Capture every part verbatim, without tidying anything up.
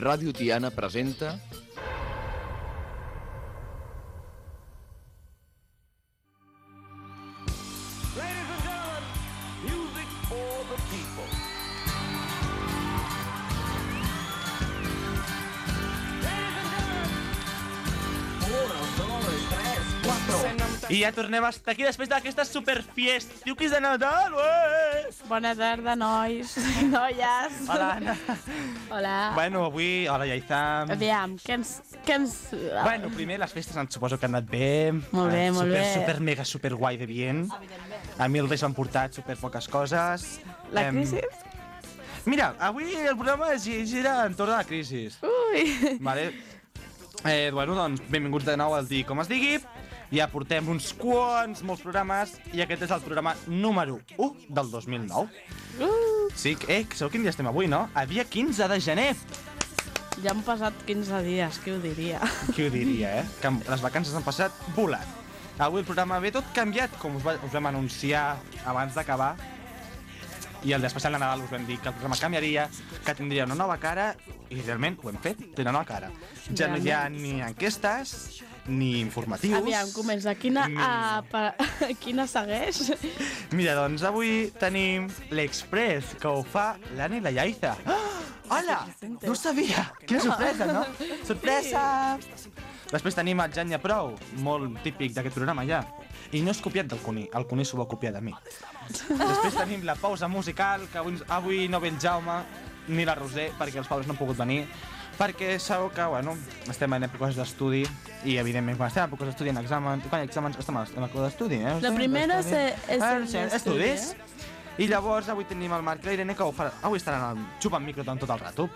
Ràdio Tiana presenta... Ladies and gentlemen, music for the people. Ladies and gentlemen. Uno, dos, tres, cuatro. I ja tornem a estar aquí després d'aquesta superfiestiu que és de Nadal, ué! Bona tarda, nois i noies. Hola, Anna. Hola. Bueno, avui... Hola, Yaizam. Aviam, què ens... Què ens... Bueno, primer, les festes em suposo que han anat bé. Molt bé, Eh, molt super, bé. Super, mega, super guai de bien. A mi els Reis m'han portat super poques coses. La Em, crisi? Mira, avui el programa gi- gira entorn a la crisi. Ui. Vale. Eh, bueno, doncs, benvinguts de nou al Dir Com es digui. Ja portem uns quants, molts programes, i aquest és el programa número u del dos mil nou. Uh. Sí, eh, sabeu quin dia estem avui, no? A dia quinze de gener. Ja han passat quinze dies, qui ho diria? Qui ho diria, eh? Que les vacances han passat volant. Avui el programa ve tot canviat, com us, va, us vam anunciar abans d'acabar. I el d'especial de Nadal us vam dir que el programa canviaria, que tindria una nova cara, i realment ho hem fet, té una nova cara. Ja no hi ha ni enquestes, ni informatius. Aviam, comença. Quina, ni- a, pa, quina segueix? Mira, doncs avui tenim l'Express, que ho fa l'Anna i la Yaiza. Ah! Hola! No ho sabia! Quina sorpresa, no? Sorpresa! Després tenim el Janya Prou, molt típic d'aquest programa ja. I no és copiat del Cuní, el Cuní s'ho va copiar de mi. Després tenim la pausa musical, que avui, avui no ve el Jaume ni la Roser, perquè els pobres no han pogut venir. Perquè sabeu que, bueno, estem en èpoques d'estudi i, evidentment, quan estem en èpoques d'estudi en exàmens, quan hi ha exàmens estem en època d'estudi, eh? La primera és, és Ah, el sí, estudi, estudis. I llavors avui tenim el Marc i la Irene, que ho farà, avui estaran xupant micro tot el rato.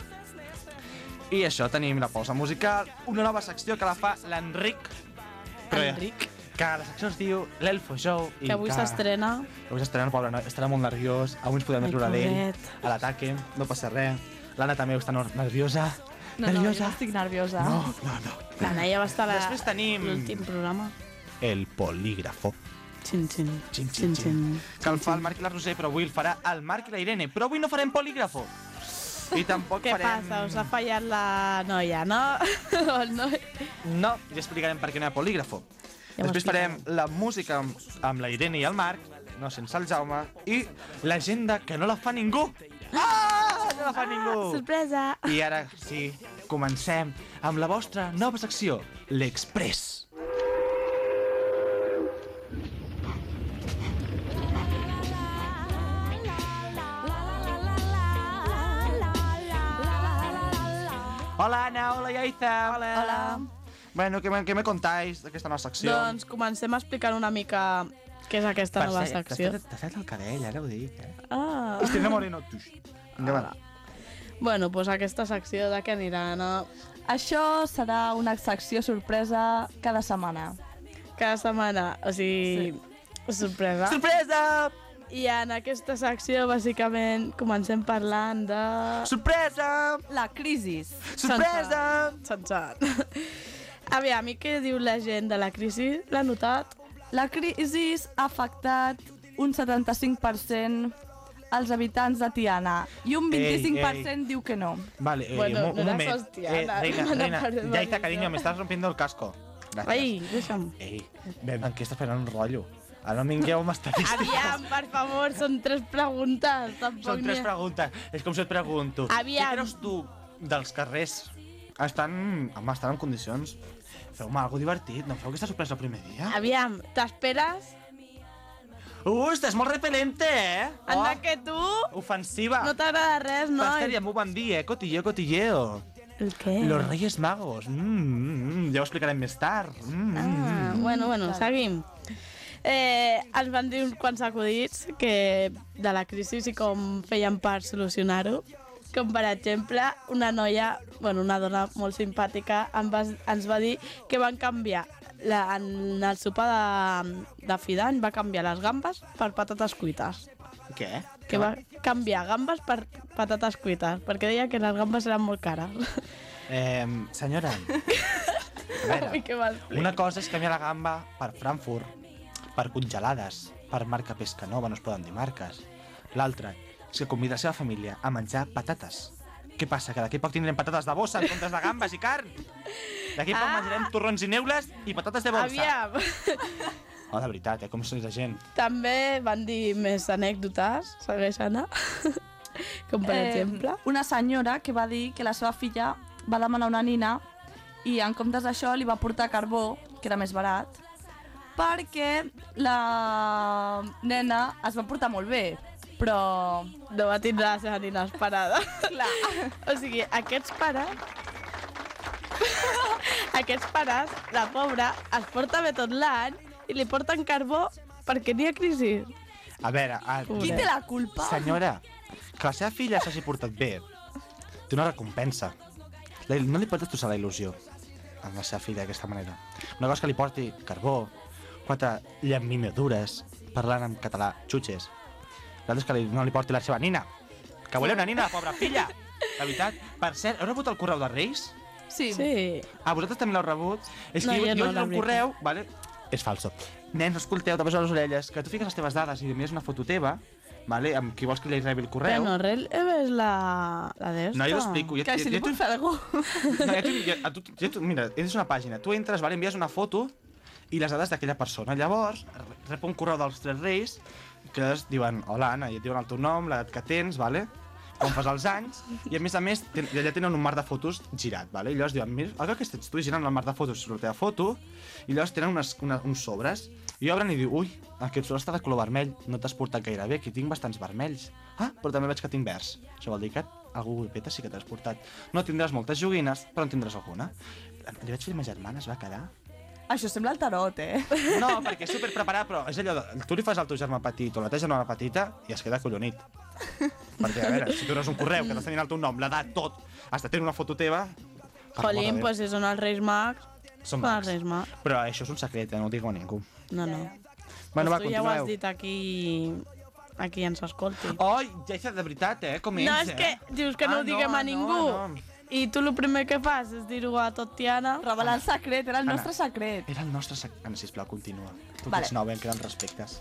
I això, tenim la pausa musical, una nova secció que la fa l'Enric. Però- Enric, Que la secció es diu l'Elfo Show. i que avui s'estrena. que avui s'estrena, el pobre noi, estarà molt nerviós, avui ens podem Ai, riure d'ell, pobret. a l'ataque, no passa res. L'Anna també està nor- nerviosa. No, no, jo nerviosa. no estic nerviosa. No, no, no. La Naia va estar a Després tenim- l'últim programa. El polígrafo. Xin, xin. Xin, xin, xin. Que el fa el Marc i la Roser, però avui el farà el Marc i la Irene. Però avui no farem polígrafo. I tampoc Què farem... passa? Us ha fallat la noia, no? O el noi? No, ja explicarem per què no hi ha polígrafo. Ja ho Després farem explicarem. la música amb, amb la Irene i el Marc, no sense el Jaume, i l'agenda que no la fa ningú. Ah! No la fa ningú! Sorpresa! I ara sí, comencem amb la vostra nova secció, l'Express. Hola, Anna, hola, Yaiza. Hola. Hola. Bueno, què me, què me contáis d'aquesta nova secció? Doncs comencem explicant una mica què és aquesta nova cert, secció. T'has fet- t'has fet el cabell, ara ho dic, eh? Ah. Cristina Moreno, tuix. Endavant. Bueno, doncs aquesta secció de què anirà, no? Això serà una secció sorpresa cada setmana. Cada setmana, o sigui, sorpresa. Sorpresa! I en aquesta secció, bàsicament, comencem parlant de... Sorpresa! La crisi. Sorpresa! Sense... Aviam, i què diu la gent de la crisi? L'ha notat? La crisi ha afectat un setanta-cinc per cent als habitants de Tiana i un vint-i-cinc per cent diu que no. Vale, eh, Bueno, un, no un la moment. sos, Tiana. Eh, reina, No reina, pares de Yaiza, dir cariño, això. me estás rompiendo el casco. Gracias. Ai, deixa'm. Ei, ven, en què estàs fent un rotllo? Ara no vingueu amb estadístiques. Aviam, per favor, són tres preguntes. Tampoc Són tres n'hi ha- preguntes. És com si et pregunto. Aviam. Què creus tu dels carrers? Estan, home, estan en condicions. Feu-me alguna divertit, no feu aquesta sorpresa el primer dia? Aviam, t'esperes? Uh, estàs molt repel·lente, eh? Anda que tu Ofensiva. no t'agrada res, Però noi. estaria m'ho van dir, eh? Cotilleo, cotilleo. El què? Los Reyes Magos. Mm, mm, mm, ja ho explicarem més tard. Mm, mm, Ah, bueno, bueno, seguim. Eh, ens van dir uns quants acudits que de la crisi i com feien per solucionar-ho. Com, per exemple, una noia, bueno, una dona molt simpàtica, em va, ens va dir que van canviar, la, en el sopar de, de fi d'any va canviar les gambes per patates cuites. Què? Que va canviar gambes per patates cuites, perquè deia que les gambes eren molt cares. Eh, senyora, a veure, Ui, que m'explico. una cosa és canviar la gamba per Frankfurt, per congelades, per marca Pescanova, no es poden dir marques. L'altra és que convida la seva família a menjar patates. Què passa? Que d'aquí poc tindrem patates de bossa en comptes de gambes i carn? D'aquí poc Ah. menjarem torrons i neules i patates de bolsa. Aviam. Oh, de veritat, eh? Com són la gent. També van dir més anècdotes, segueix Anna. Com per exemple... Una senyora que va dir que la seva filla va demanar una nina i en comptes d'això li va portar carbó, que era més barat, perquè la nena es va portar molt bé, però... No va tindre la seva nina esperada. Clar. O sigui, aquests pares... aquests pares, la pobra, es porta bé tot l'any i li porten carbó perquè n'hi ha crisi. A veure, a... Qui té la culpa? senyora, que la seva filla s'hagi portat bé, té una recompensa. La- No li pots destrossar la il·lusió a la seva filla d'aquesta manera. Una cosa que li porti carbó, quatre llaminadures, parlant en català, xutxes. L'altre és que li, no li porti la seva nina. Que voleu una nina, la pobra filla. La veritat. Per cert, heu rebut el correu de Reis? Sí. Sí. Ah, vosaltres també l'heu rebut? És No, que jo jo, no, jo la el veritat. correu... Vale? És falso. Nens, escolteu, tapeu les orelles, que tu fiques les teves dades i envies una foto teva, vale, amb qui vols que li rebi el Però correu. no, Rel és la, la d'esta. No, jo l'explico. Ja, Que ja, si li ja, pot fer algú. no, ja, t'ho- ja, a tu, ja, t'ho- mira, és una pàgina. Tu entres, vale, envies una foto i les dades d'aquella persona. Llavors, rep un correu dels tres reis que es diuen, hola Anna, i et diuen el teu nom, l'edat que tens, vale? Com fas els anys, i a més a més ten, allà tenen un mar de fotos girat, vale? I llavors diuen, mira, el que estàs tu girant el mar de fotos sobre la teva foto, i llavors tenen unes, una, uns sobres, i obren i diu, ui, aquest sobre està de color vermell, no t'has portat gaire bé, aquí tinc bastants vermells. Ah, però també veig que tinc verds. Això vol dir que algú peta sí que t'has portat. No tindràs moltes joguines, però en tindràs alguna. Li vaig fer a ma germana, es va quedar. Això sembla el tarot, eh? No, perquè és super preparat, però és allò de... Tu li fas al teu germà petit o la teva germana petita i es queda collonit. Perquè, a veure, si tu eres un correu que t'has tenint el teu nom, l'edat, tot, hasta tenir una foto teva... per Jolín, l'amor de Déu. pues si són els Reis Mags, Són són mags. els Reis Mags. Però això és un secret, eh? No ho digue a ningú. No, no. Bueno, va, Pues tu ja ho has continueu. dit aquí, aquí ens escolti. Oh, ja de veritat, eh? Com No, és, és eh? que dius que no Ah, ho diguem a no, ningú. no. I tu el primer que fas és dir-ho a tot Tiana. Revelar el secret, era el Anna. nostre secret. Era el nostre secret. Anna, sisplau, continua. Tu Vale. que ets nova, em queden respectes.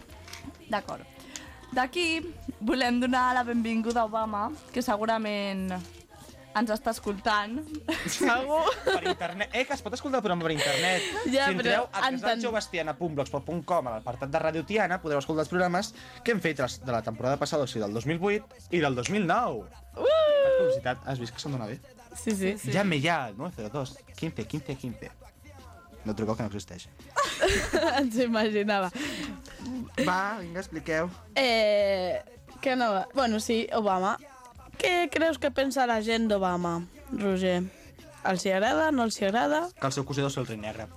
D'acord. D'aquí volem donar la benvinguda a Obama, que segurament ens està escoltant. Segur. Per internet. Eh, que es pot escoltar el programa per internet. Ja, si entreu però a enten- casaljovestiana punt blogspot punt com a l'apartat de Ràdio Tiana podreu escoltar els programes que hem fet de la temporada passada, o sigui, del dos mil vuit i del dos mil nou. Uh! Per publicitat, has vist que se'n dona bé? Sí, sí. Sí. Llame ya al nueve cero dos quince quince quince. No truqueu, que no existeix. Ens imaginava. Va, vinga, expliqueu. Eh, que no... Bueno, sí, Obama. Què creus que pensa la gent d'Obama, Roger? Els hi agrada, no els hi agrada? Que el seu cosí deu ser el rei negre.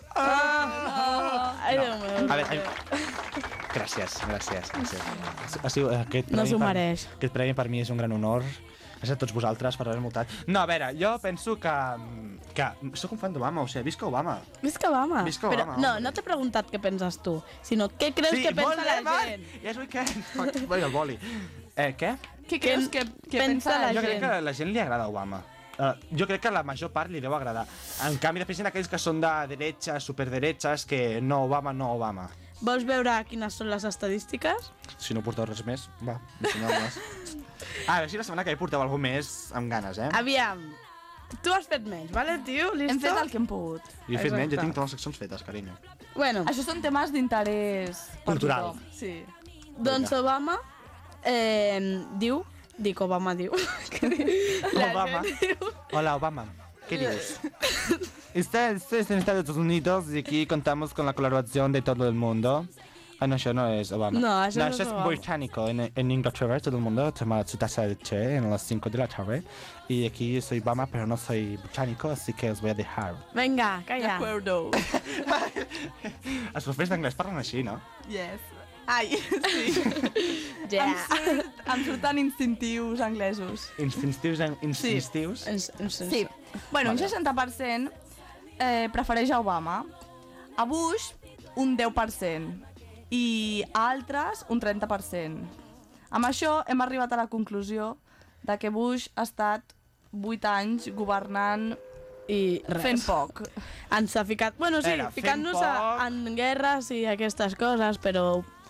Ai, Déu meu. A veure, gràcies, gràcies. gràcies. Ha sigut, aquest No premi s'ho per- mereix. Aquest premi per mi és un gran honor. Gràcies a tots vosaltres per haver multat. No, a veure, jo penso que... que sóc un fan d'Obama, o sigui, visca Obama. Visca Obama. Visca Però, Obama, no, home. no t'he preguntat què penses tu, sinó què creus que pensa la gent. Ja és weekend. Vai, el boli. Eh, què? Què creus que, que pensa pensa la la Jo gent? crec que a la gent li agrada Obama. Uh, jo crec que a la major part li deu agradar. En canvi, després hi ha aquells que són de derecha, superderechas, que no Obama, no Obama. Vols veure quines són les estadístiques? Si no porteu res més, va, ensenyeu-les. Ah, a veure si la setmana que ve porteu alguna més amb ganes, eh? Aviam. Tu has fet menys, vale, tio? Listo? Hem fet el que hem pogut. Jo he fet menys, jo Exacte. tinc totes les seccions fetes, carinyo. Bueno, Això són temes d'interès per Cultural. tothom. Sí. doncs Obama eh, diu... Dic, Obama diu... que diu- la Obama. gent diu- Hola, Obama. ¿Qué dices? Estás en Estados Unidos y aquí contamos con la colaboración de todo el mundo. Ah, no, això no és Obama. No, això no és és Obama. británico. En, en Inglaterra todo el mundo toma su taza de té en las cinco de la tarde. Y aquí soy Obama, pero no soy británico, así que os voy a dejar. Vinga, calla. Acuerdo. Els professors d'anglès parlen així, no? Yes. Ai, sí. Ja. Em, surt, em surten instintius anglesos. Instintius, instintius. Ens- ens- Sí. Bueno, un Vale. seixanta per cent eh, prefereix a Obama, a Bush un deu per cent i a altres un trenta per cent. Amb això hem arribat a la conclusió de que Bush ha estat vuit anys governant I res. fent poc. Ens ha ficat... Bueno, sí, Era, fent ficant-nos poc. a- en guerres i aquestes coses, però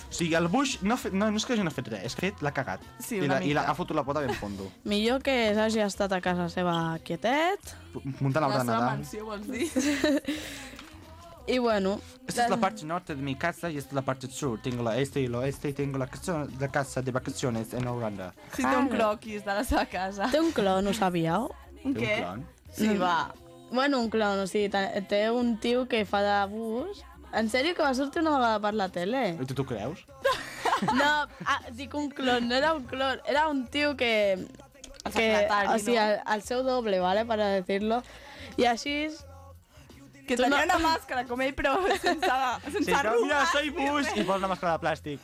O sigui, el Bush no, fet, no, no és que hagi no fet res, és que fet l'ha cagat. Sí, I, una la, I la, mica. ha fotut la pota ben fondo. Millor que s'hagi estat a casa seva quietet. Muntant La seva l'ordenador. mansió, vols dir? I bueno... Esta es la parte norte de mi casa y esta es la parte sur. Tengo la este y el oeste y tengo la casa, la casa de vacaciones en Holanda. Sí, té un croquis de la seva casa. Té un clon, ho sabíeu? Un Té què? un clon. Sí, va. Bueno, un clon, o sigui, te- té un tio que fa de bus. En sèrio que va sortir una vegada per la tele? I tu t'ho creus? No, ah, dic un clon, no era un clon, era un tio que... El que secretari, o sigui, no? el, el seu doble, ¿vale? Para decirlo. I així... Que Tu tenia no- una màscara com ell, però sense, sense Sí, però mira, arrugues. soy Bush! I posa una màscara de plàstic.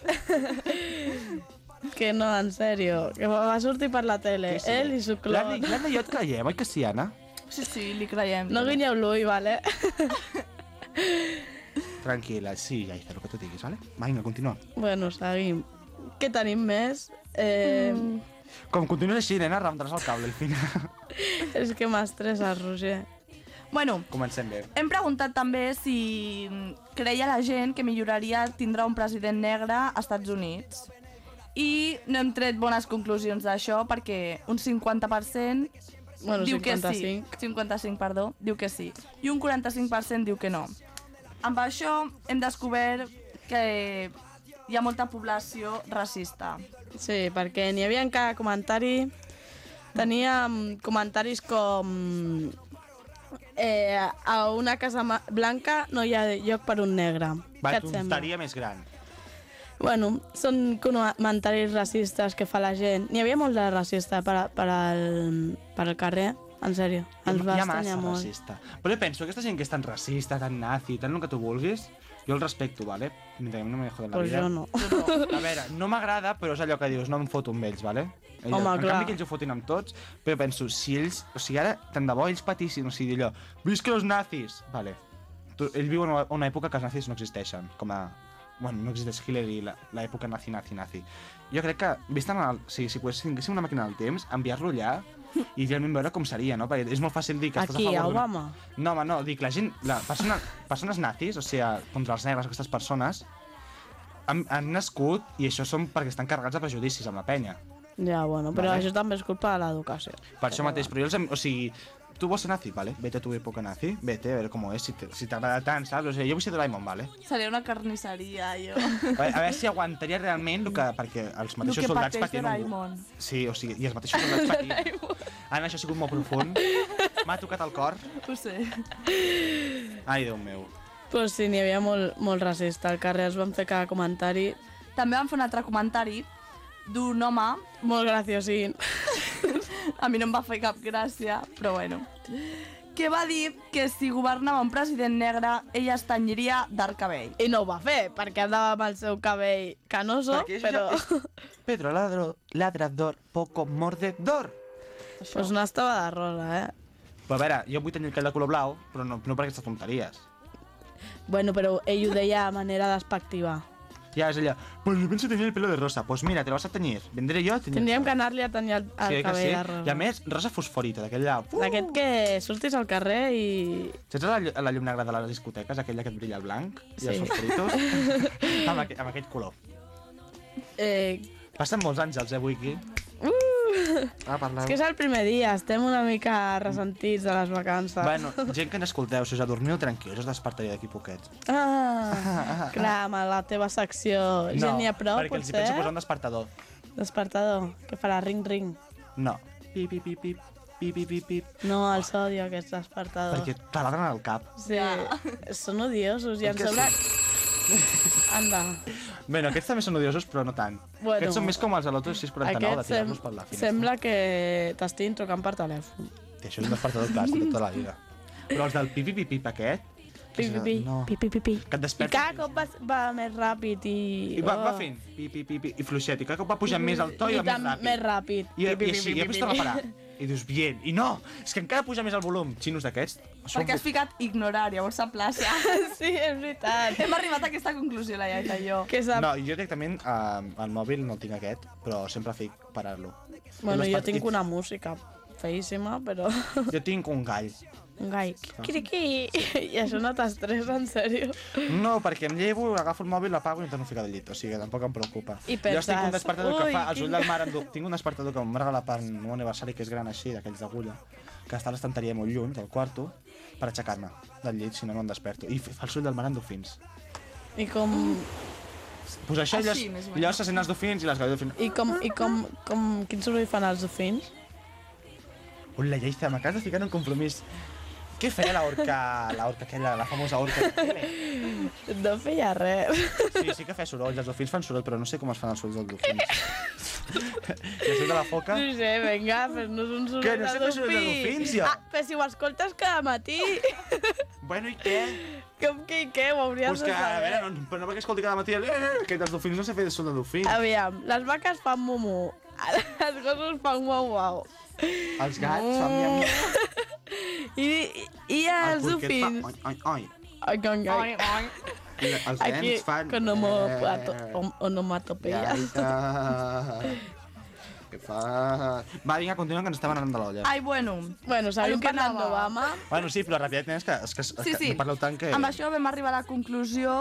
Que no, en sèrio, que va va sortir per la tele, Sí, sí. ell i su L'Anna clon. l'Anna i jo et creiem, oi que sí, Anna? Sí, sí, li creiem. No guinyeu l'ull, ¿vale? Tranquil·la, sí, ja, el que tu diguis, vale? Vinga, continua. Bueno, seguim. Què tenim més? Eh, Mm. Com continues així, nena, rebentaràs el cable al final. És que m'estressa, Roger. Bueno, Comencem bé. hem preguntat també si creia la gent que milloraria tindre un president negre a Estats Units. I no hem tret bones conclusions d'això perquè un cinquanta per cent Bueno, diu que cinquanta-cinc. sí. cinquanta-cinc, perdó, diu que sí. I un quaranta-cinc per cent diu que no. Amb això hem descobert que hi ha molta població racista. Sí, perquè n'hi havia en cada comentari... Teníem comentaris com... Eh, a una casa ma- blanca no hi ha lloc per un negre. Va, Què et sembla? tonteria més gran. Bueno, són comentaris racistes que fa la gent. N'hi havia molt de racista per, a- per, al, per al carrer, en sèrio. Ens va Hi ha estranyar massa molt. racista. Però jo penso, aquesta gent que és tan racista, tan nazi, tan el que tu vulguis, jo el respecto, vale? Mentre no me joden la Pues vida. jo no. A veure, no m'agrada, però és allò que dius, no em foto amb ells, vale? Ella, Home, en clar. canvi que ells ho fotin amb tots, però penso, si ells... O sigui, ara, tant de bo ells patissin, o sigui, allò, visca els nazis! Vale. Tu, ell viu en una, una època que els nazis no existeixen, com a... Bueno, no existeix Hitler i la- l'època nazi, nazi, nazi. Jo crec que, vist en el... O sigui, si poguéssim tinguéssim una màquina del temps, enviar-lo allà i realment veure com seria, no? Perquè és molt fàcil dir que estàs Aquí, a a favor d'una- Obama. No, home, no, dic, la gent, la persona, persones nazis, o sigui, contra els negres, aquestes persones, han, han nascut i això són perquè estan carregats de prejudicis amb la penya. Ja, bueno, però Vale. això també és culpa de l'educació. Per això mateix, però jo els... hem- O sigui, tu vols ser nazi, vale? Vete a tu època nazi, vete a veure com és, si te- si t'agrada tant, saps? O sigui, jo vull ser Doraemon, vale? Seria una carnisseria, jo. A veure, a veure si aguantaria realment el que... Perquè els mateixos que soldats pateix patien... un- Doraemon. Sí, o sigui, i els mateixos soldats patien... Anna, això ha sigut molt profund. M'ha tocat el cor. Ho sé. Ai, Déu meu. Pues sí, n'hi havia molt, molt racista. Al carrer es van fer cada comentari També vam fer un altre comentari d'un home, molt graciosín. a mi no em va fer cap gràcia, però bueno, que va dir que si governava un president negre, ell es tenyiria d'art cabell. I no ho va fer, perquè andava amb el seu cabell canoso, Perquè això però... ja és Pedro ladro, ladrador, poco mordedor. Pues no estava de rosa, eh? Però a veure, jo vull tenir el cabell de color blau, però no, no per aquestes tonteries. Bueno, però ell ho deia de manera despectiva. Ja és allò, pues yo pienso tener el pelo de rosa. Pues mira, te lo vas a teñir. Vendré yo a teñir. Tindríem que anar-li a tenir el, el Sí, que cabell sí. de rosa. I a més, rosa fosforita, d'aquella... Uh! D'aquest que surtis al carrer i... Saps la, llu- la llum negra de les discoteques, aquella que et brilla el blanc? I els Sí. fosforitos? amb, aqu amb aquest color. Eh, Passen molts àngels, eh, avui aquí. uh, Ah, parleu. és que és el primer dia, estem una mica ressentits de les vacances. Bueno, gent que n'escolteu, si us adormiu tranquils, us despertaré d'aquí poquet. Ah, clar, amb la teva secció. Gent n'hi ha prou, perquè els hi potser? penso posar un despertador. Despertador, que farà ring-ring. No. Pip, pip, pip, pip, pip, pip, pip, pip. No, el sodio, aquest despertador. Perquè taladren al cap. Sí, són odiosos i És em que sembla... Anda. Bueno, aquests també són odiosos, però no tant. Bueno. Aquests són més com els de l'Auto sis quaranta-nou, de Aquest sem tirar-los per la finestra. sembla que t'estiguin trucant per telèfon. Que això és un despertador clàssic de tota la vida. Però els del pipi pipi aquest... Pi, pi, pi, No. pi, pi, pi, pi. Que et I despertes... cada cop va, va més ràpid i... I va, va oh. fent pi, pi, pi, pi, i fluixet, i cada cop va pujant més el to i, I va més tam- ràpid. més ràpid. I, Pi, pi, i pi, així, pi, i després pi, torna a pi. parar. I dius, bien. I no, és que encara puja més el volum. Xinos d'aquests. Són Perquè has ficat ignorar, llavors s'aplaça. Sí, és veritat. Hem arribat a aquesta conclusió, la Iaita i jo. Que sap... No, jo directament eh, al mòbil no el tinc aquest, però sempre fic parar-lo. Bueno, I jo los tinc partits- una música feíssima, però... Jo tinc un gall. Un gai. Quiqui. I això no t'estressa, en sèrio? No, perquè em llevo, agafo el mòbil, l'apago i em torno a ficar del llit. O sigui, tampoc em preocupa. I jo estic un penses, despertador que ui, fa els quin- ulls del mar endur... Tinc un despertador que em va regalar per un aniversari que és gran així, d'aquells d'agulla, que està a l'estanteria molt lluny, del quarto, per aixecar-me del llit, si no, no em desperto. I fa el soroll del mar amb dofins. I com... Pues això, Així, llavors, més o menys. llavors se sent els dofins i les galles dofins. I com... I com... com... Quin soroll fan els dofins? Hola, Lleida, m'acabes de ficar en un compromís. Què feia la orca, la orca aquella, la famosa orca? No feia res. Sí, sí que feia soroll, els dofins fan soroll, però no sé com es fan els sorolls dels dofins. I el soroll de la foca? No sé, vinga, fes-nos un soroll Què, no sé de fer soroll de dofins, jo? Ah, però si ho escoltes cada matí. Bueno, i què? Com que i què? Ho hauries Pues de que, a saber. veure, no, però no perquè escolti cada matí el... eh, que dels dofins no sé fer soroll de dofins. Aviam, les vaques fan mumu. Els gossos fan uau-uau. Els gats fan miam miam. I, i els El porquet fa dofins... oi, oi, oi. Ai, com gai. I els Aquí, nens fan... con homo- eh, ato- om- onomatopeies. Gaita. Què fa? Va, vinga, continua, que ens estem anant de l'olla. Ai, bueno. Bueno, A seguim lo que parlant anava. d'Obama. Bueno, sí, però ràpidament, és que, és que, és Sí, que sí. no parleu tant que... Amb això vam arribar a la conclusió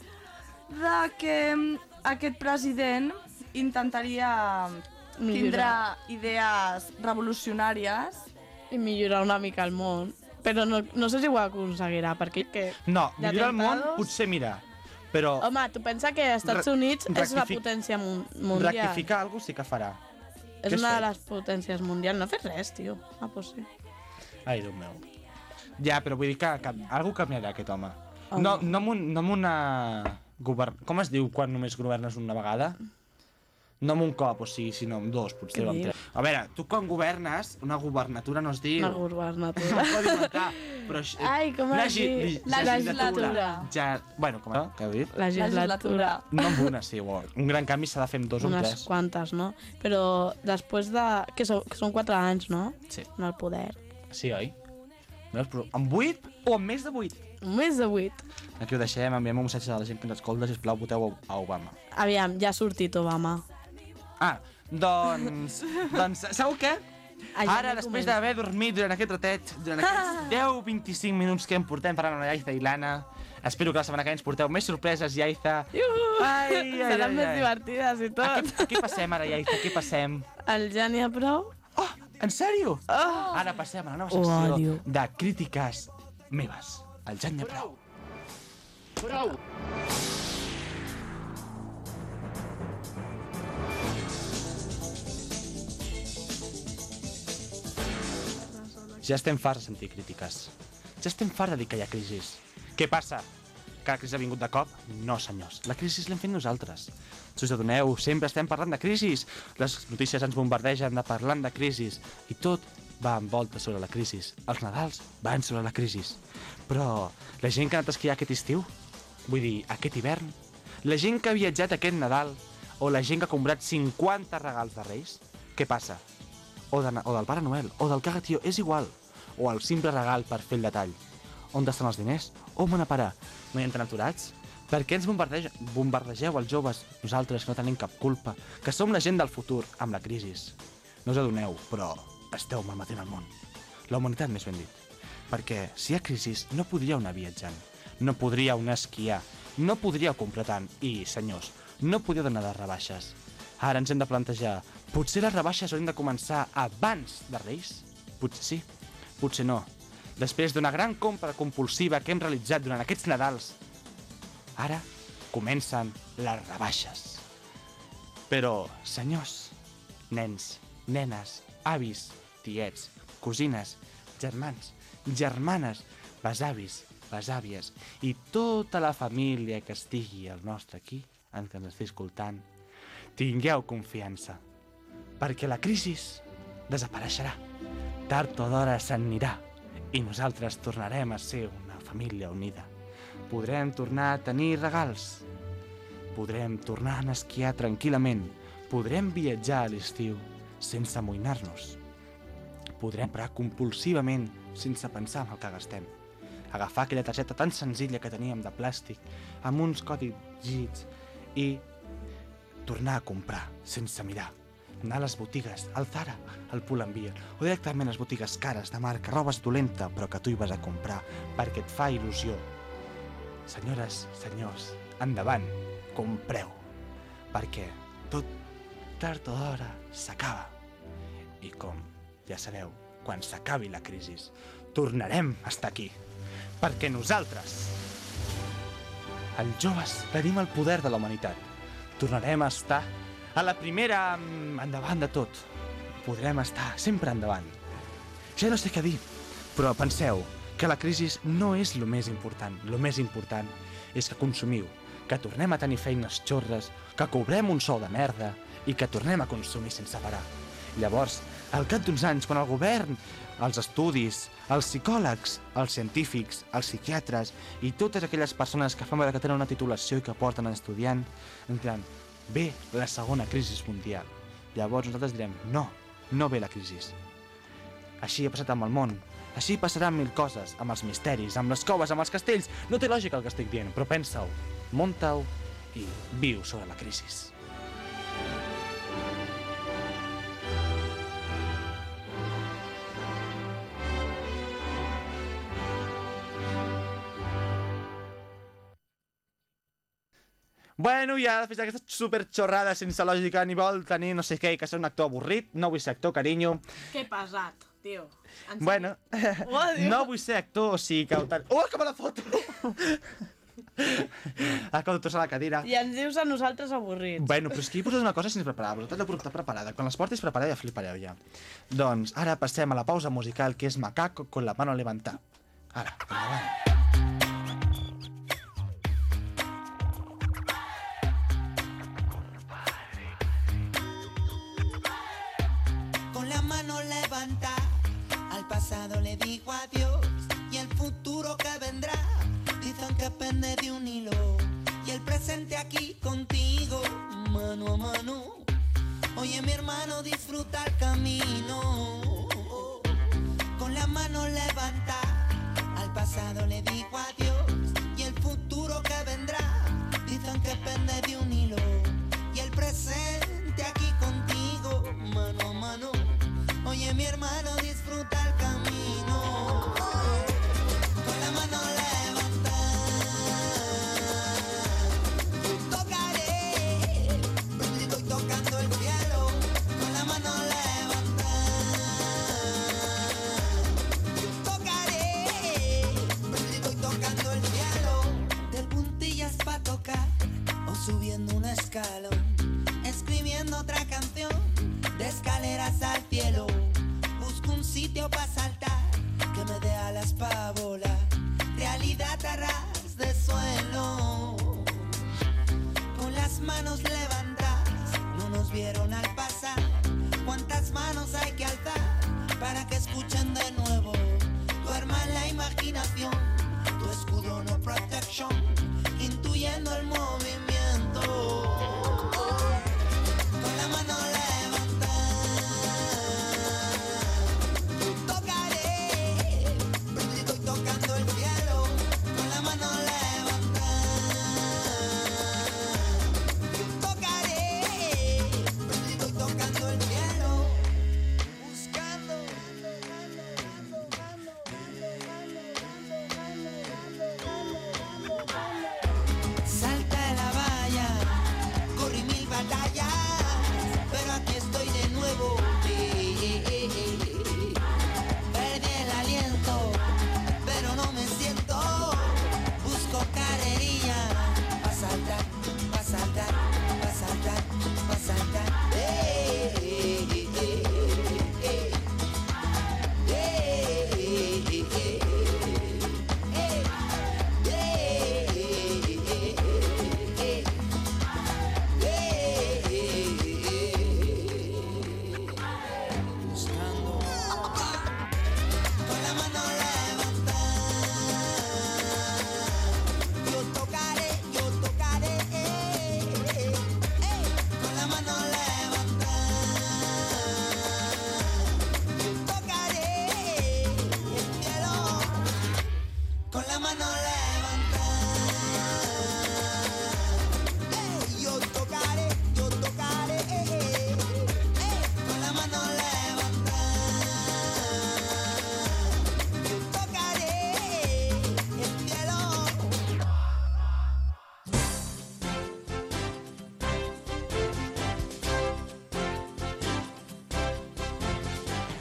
de que aquest president intentaria tindre Millorar. idees revolucionàries. I millorar una mica el món. Però no, no sé si ho aconseguirà, perquè... Que... No, de millorar el món, atentados. potser mira, però Home, tu pensa que els Estats Re- Units és una rectific- potència mun mundial. rectificar alguna cosa sí que farà. És Què una has de fet? les potències mundials. No ha fet res, tio. Ah, pues sí. Ai, Déu meu. Ja, però vull dir que, que algú canviarà aquest home. Home. No, no, amb un, no amb una... Govern... Com es diu quan només governes una vegada? No amb un cop, o sigui, sinó amb dos, potser Què amb dius? tres. A veure, tu quan governes, una governatura no es diu... Una governatura. No pot inventar, però... això- Ai, com es Legi- diu? li- La legislatura. Ja... Bueno, com... Què heu dit? Legislatura. No amb una, sí, o un gran canvi s'ha de fer amb dos o amb Unes tres. quantes, no? Però després de... Que, so, que són quatre anys, no? Sí. En el poder. Sí, oi? Veus, però amb vuit o amb més de vuit? Més de vuit. Aquí ho deixem, enviem un missatge a la gent que ens escolta, sisplau, voteu a Obama. Aviam, ja ha sortit Obama. Ah, doncs... doncs, sabeu què? Ai, ja Ara, no després comença. d'haver dormit durant aquest ratet, durant aquests deu vint-i-cinc minuts que em portem parlant amb la Yaiza i l'Anna, espero que la setmana que ve ens porteu més sorpreses, Yaiza. Iuhu! Ai, ai, Seran ai, més ai. divertides i A tot. què, a què passem ara, Yaiza? Què passem? El ja n'hi ha prou? Oh, en sèrio? Oh. Ara passem a la nova Ho secció odio. de crítiques meves. El ja n'hi ha prou. Prou! Ja estem farts de sentir crítiques. Ja estem farts de dir que hi ha crisi. Què passa? Que la crisi ha vingut de cop? No, senyors. La crisi l'hem fet nosaltres. Si us adoneu, sempre estem parlant de crisi. Les notícies ens bombardegen de parlant de crisi. I tot va envolta sobre la crisi. Els Nadals van sobre la crisi. Però la gent que ha anat a esquiar aquest estiu, vull dir, aquest hivern, la gent que ha viatjat aquest Nadal, o la gent que ha comprat cinquanta regals de Reis, què passa? O, de, o del Pare Noel, o del cagatío, és igual. O el simple regal per fer el detall. On estan els diners? On van a parar? No hi entren aturats? Per què ens bombardege, bombardegeu els joves, nosaltres que no tenim cap culpa, que som la gent del futur, amb la crisi? No us adoneu, però esteu malmetent el món. La humanitat, més ben dit. Perquè si hi ha crisi, no podríeu anar viatjant, no podríeu anar a esquiar, no podríeu comprar tant i, senyors, no podíeu donar les rebaixes. Ara ens hem de plantejar, potser les rebaixes haurien de començar abans de Reis? Potser sí, potser no. Després d'una gran compra compulsiva que hem realitzat durant aquests Nadals, ara comencen les rebaixes. Però, senyors, nens, nenes, avis, tiets, cosines, germans, germanes, besavis, besàvies i tota la família que estigui al nostre aquí, en que ens estigui escoltant, tingueu confiança, perquè la crisi desapareixerà. Tard o d'hora s'anirà i nosaltres tornarem a ser una família unida. Podrem tornar a tenir regals, podrem tornar a esquiar tranquil·lament, podrem viatjar a l'estiu sense amoïnar-nos, podrem comprar compulsivament sense pensar en el que gastem, agafar aquella targeta tan senzilla que teníem de plàstic amb uns codis i tornar a comprar sense mirar, anar a les botigues, al Zara, al Pull&Bear, o directament a les botigues cares de marca, robes dolenta, però que tu hi vas a comprar perquè et fa il·lusió. Senyores, senyors, endavant, compreu, perquè tot tard o d'hora s'acaba. I com ja sabeu, quan s'acabi la crisi, tornarem a estar aquí, perquè nosaltres, els joves, tenim el poder de la humanitat. Tornarem a estar a la primera endavant de tot. Podrem estar sempre endavant. Ja no sé què dir, però penseu que la crisi no és el més important. El més important és que consumiu, que tornem a tenir feines xorres, que cobrem un sou de merda i que tornem a consumir sense parar. Llavors, al cap d'uns anys, quan el govern, els estudis, els psicòlegs, els científics, els psiquiatres i totes aquelles persones que fan veure que tenen una titulació i que porten estudiant, ens diran, ve la segona crisi mundial. Llavors nosaltres direm, no, no ve la crisi. Així ha passat amb el món. Així passaran mil coses, amb els misteris, amb les coves, amb els castells. No té lògica el que estic dient, però pensa-ho, munta-ho i viu sobre la crisi. Bueno, ja després d'aquesta superxorrada sense lògica ni vol tenir no sé què i que ser un actor avorrit, no vull ser actor, carinyo. Que pesat, tio. En Bueno, sèrio? Oh, no vull ser actor, o sigui que... Oh, que me la foto! Acabo de tossar la cadira. I ens dius a nosaltres avorrits. Bueno, però és que hi he posat una cosa sense preparar. Vosaltres l'heu portat preparada. Quan les portis preparada ja flipareu ja. Doncs ara passem a la pausa musical, que és Macaco con la mano levantada. Ara, endavant. Al pasado le digo adiós y el futuro que vendrá dicen que pende de un hilo y el presente aquí contigo mano a mano. Oye mi hermano, disfruta el camino con la mano levanta. Al pasado le digo adiós y el futuro que vendrá dicen que pende de un hilo y el presente aquí contigo mano a mano. Oye mi hermano, disfruta el camino con la mano levantada. Tocaré, estoy tocando el cielo con la mano levantada. Tocaré, estoy tocando el cielo. De puntillas pa' tocar o subiendo un escalón, escribiendo otra canción de escaleras al cielo. Busco un sitio pa' saltar que me dé alas pa' volar. Realidad a ras de suelo. Con las manos levantadas, no nos vieron al pasar. ¿Cuántas manos hay que alzar para que escuchen de nuevo? Duerma en la imaginación, tu escudo no protection, intuyendo el movimiento. Con la mano levantada.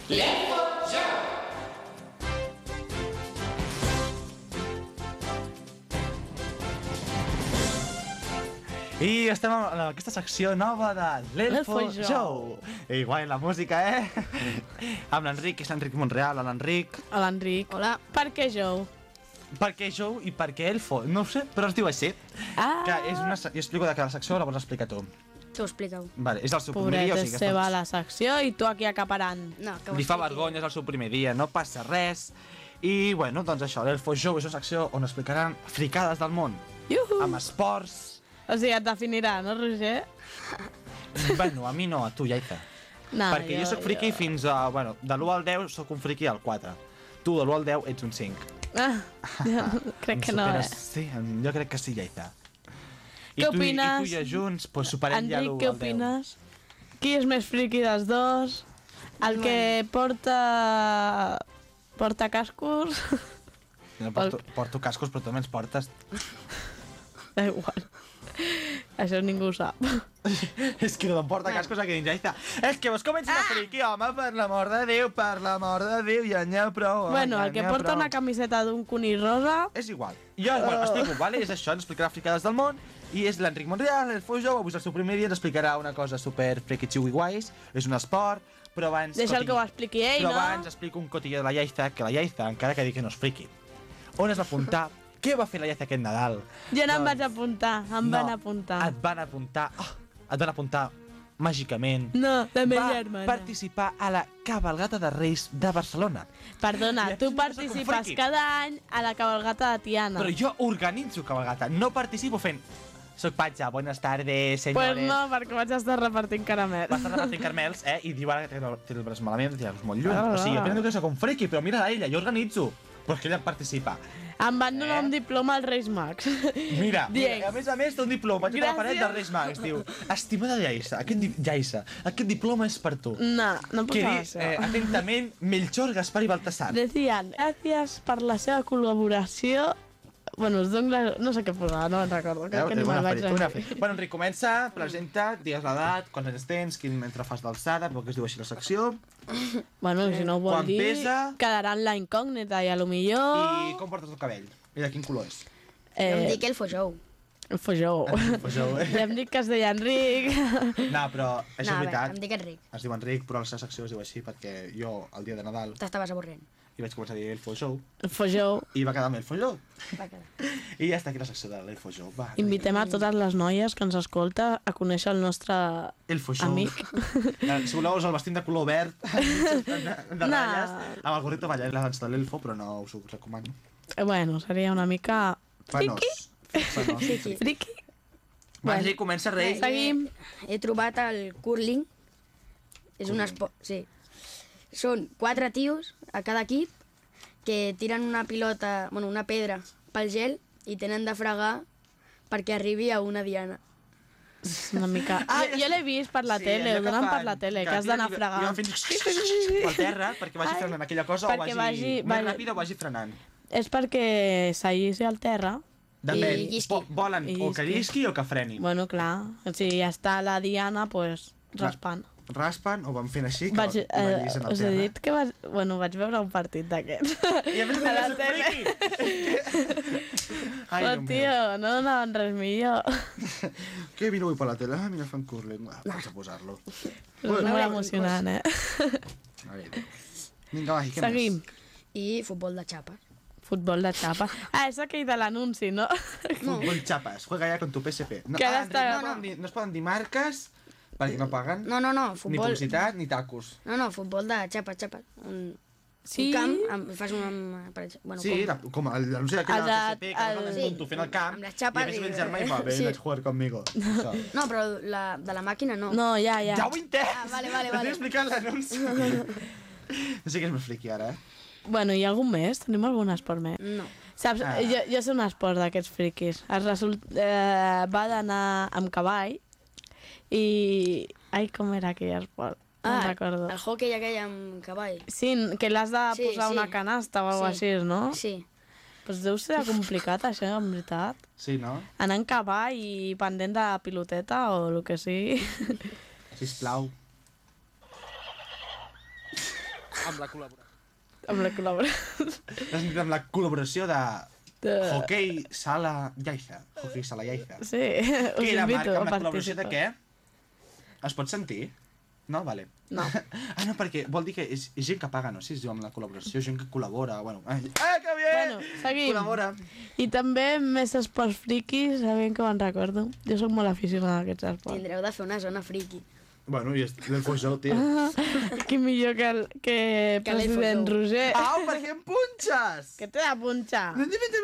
I estem en aquesta secció nova de l'Elfo L'Elfo Show. Show. I guai la música, eh? Amb l'Enric, que és l'Enric Monreal, l'Enric. A l'Enric. Hola. Per què Joe? Per què Joe i per què Elfo? No ho sé, però es diu així. Ah. Que és una... se- Jo explico de cada secció, la vols explicar tu. Tu explica-ho. Vale, és el seu primer Pobret, dia, o és sigui que seva està... la secció i tu aquí acaparant. No, que ho Li fa expliqui. vergonya, és el seu primer dia, no passa res. I, bueno, doncs això, l'Elfo Show és una secció on explicaran fricades del món. Iuhu. Amb esports... O sigui, et definirà, no, Roger? Bueno, a mi no, a tu, Yaiza. No, Perquè jo, sóc friqui fins a... Bueno, de l'u al deu sóc un friqui al quatre. Tu, de l'u al deu, ets un cinc. Ah, jo crec que no, eh? Sí, jo crec que sí, Yaiza. I Què tu, i- opines? I tu i jo junts, pues, superem ja Enric, l'u què al deu. opines? Qui és més friqui dels dos? El que porta... porta cascos? Jo porto, porto cascos, però tu també ens portes... Da igual. Això ningú ho sap. És que no em porta cascos aquí dins, Yaiza. És que vos comencen a friqui, home, per l'amor de Déu, per l'amor de Déu, ja n'hi ha prou. Bueno, ja el que n'hi ha porta prou. una camiseta d'un conill rosa... És igual. Jo, bueno, explico, vale? És això, ens explicarà fricades del món, i és l'Enric Monreal, el Fojou, avui és el seu primer dia, ens explicarà una cosa super freaky xiui guais, és un esport, però abans... Deixa'l que ho expliqui ell, però no? abans explico un cotilló de la Yaiza, que la Yaiza, encara que digui que no és friqui, on es va apuntar, què va fer la Yaiza aquest Nadal? Jo no em Doncs- vaig apuntar, em van apuntar. Et van apuntar, oh, et van apuntar màgicament. No, la meva Va germana. participar a la cabalgata de Reis de Barcelona. Perdona, I tu aquí no sóc un participes friqui. cada any a la cabalgata de Tiana. Però jo organitzo cabalgata, no participo fent... Soc Patxa, buenas tardes, senyores. Pues no, perquè vaig estar repartint caramel. Va estar repartint carmels, eh? I diu ara que té el, té el braç malament, té el braç molt lluny. Ah, o sigui, ah. jo penso que soc un friqui, però mira ella, jo organitzo. Però és que ella participa. Em van donar Eh? un diploma als Reis Mags. Mira, Dient. mira, a més a més té un diploma, vaig a la Gràcies. paret dels Reis Mags, diu, estimada Yaiza, aquest, di Yaiza, aquest diploma és per tu. No, no Que posava dius, això. eh, atentament, Melchor, Gaspar i Baltasar. Decían, gràcies per la seva col·laboració. Bueno, us dono la... No sé què posava, no me'n recordo. Crec que ni me'l vaig una llegir. fe. Bueno, Enric, comença, presenta, digues l'edat, quants anys tens, quin metre fas d'alçada, perquè es diu així la secció, Bueno, si no ho vol Quan dir, pesa- quedarà en la incògnita i a lo millor... i com portes el cabell, i de quin color és. Jo em Eh, dic el Fojou. Fojou. Fojou, eh? Li hem dit que es deia Enric. No, però això No, és a veure, veritat. em dic Enric. Es diu Enric, però la seva secció es diu així perquè jo, el dia de Nadal, T'estaves avorrent. i vaig començar a dir el Fojou, Fojou. i va quedar amb el Fojou. Va quedar. I ja està aquí la secció de l'El Fojou. Va, Invitem a totes les noies que ens escolta a conèixer el nostre El Fojou. amic. Eh, Si voleu, us el vestim de color verd, de, de No. ratlles, amb el gorrito ballant l'abans de l'Elfo, però no us ho recomano. Eh, Bueno, seria una mica... Penós. Penós. Friki. Friki? Va, Bueno. sí, comença rei. Seguim. He trobat el curling. És un esport... Sí. Són quatre tios a cada equip que tiren una pilota, bueno, una pedra pel gel i tenen de fregar perquè arribi a una diana. Una mica... Ah, jo jo l'he vist per la tele, ho allò donen fan, per la tele, que has d'anar a i fregar. van fent pel terra perquè vagi Ai, frenant aquella cosa o perquè vagi, vagi- més vagi- ràpid o vagi frenant. És perquè s'allissi al terra. Depèn, I llisqui. vo- volen I o que llisqui. llisqui o que freni. Bueno, clar, si ja està la diana, pues, raspant. Raspen o van fent així, que Vaig, i van eh, llisen al us he terra. dit que vaig, bueno, vaig veure un partit d'aquests. I a més a la de tele. Ai, Oh, Déu meu. tio, no donaven res millor. Què vine avui per la tele? Ah, mira, fan curling. Ah, vaig a posar-lo. És molt emocionant, eh? A veure. Vinga, va, i què Seguim. més? I futbol de xapa. Futbol de xapa. Ah, és aquell de l'anunci, no? Futbol chapas, juega ya con tu P S P. No, Que ara ah, està- no, no, no, no es poden dir marques perquè no paguen, No, no, no, ni futbol... publicitat ni tacos. No, no, futbol de xapa, xapa. Un, Sí. un camp, amb, fas un... Amb, per exemple, bueno, Sí, com, la, com el- l'anunci d'aquell El de la de- P S P, que el- no Sí. sí. tu fent el camp, Amb les i xapes a més i- ve el germà i va, ven Sí. a jugar conmigo. Això. No, però la, de la màquina no. No, ja, ja. Ja ho he entès! Ah, vale, vale, T'estic vale. explicant l'anunci. No sé què és més friqui ara, eh? Bueno, hi ha algun més? Tenim algun esport més? No. Saps, Ah. jo, jo sé un esport d'aquests friquis. Es result... eh, va d'anar amb cavall i... Ai, com era aquell esport? No Ah, me'n recordo. el hockey aquell amb cavall. Sí, que l'has de Sí, posar sí. una canasta o alguna Sí. així, no? Sí. Pues deu ser complicat, això, en veritat. Sí, no? Anar en cavall i pendent de la piloteta o el que sigui. Sisplau. amb la col·laboració. Amb la col·laboració. L'has sentit amb la col·laboració de... De... Hockey Sala Llaiza. Hockey Sala Llaiza. Sí, us Que era invito marca a amb la col·laboració de participar. què? Es pot sentir? No? Vale. No. Ah, no, perquè vol dir que és, és gent que paga, no? Si es diu amb la col·laboració, gent que col·labora, bueno... Ah, que bé! Bueno, seguim. Col·labora. I també més esports friquis, sabem que me'n recordo. Jo sóc molt aficionada a aquests esports. Tindreu de fer una zona friki. Bueno, i és del Fojó, tio. Qui millor que, el, que, Que l'E president F O. Roger. Au, per què em punxes? Que t'he de punxar.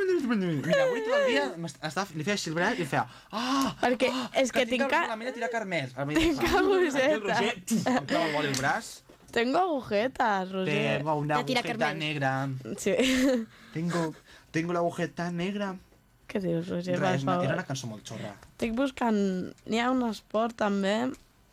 Mira, avui tot el dia m'estava, li feia així el braç i feia... Ah! Perquè ah, és que tinc ca- La mira tirar carmès. Tinc agujeta. El Roger em clava el boli al braç. Tengo agujetas, Roger. Tengo una Te tira agujeta carmés. negra. Sí. Tengo, tengo la agujeta negra. Què dius, Roger? Res, Per una, favor. era una cançó molt xorra. Estic buscant... N'hi ha un esport, també.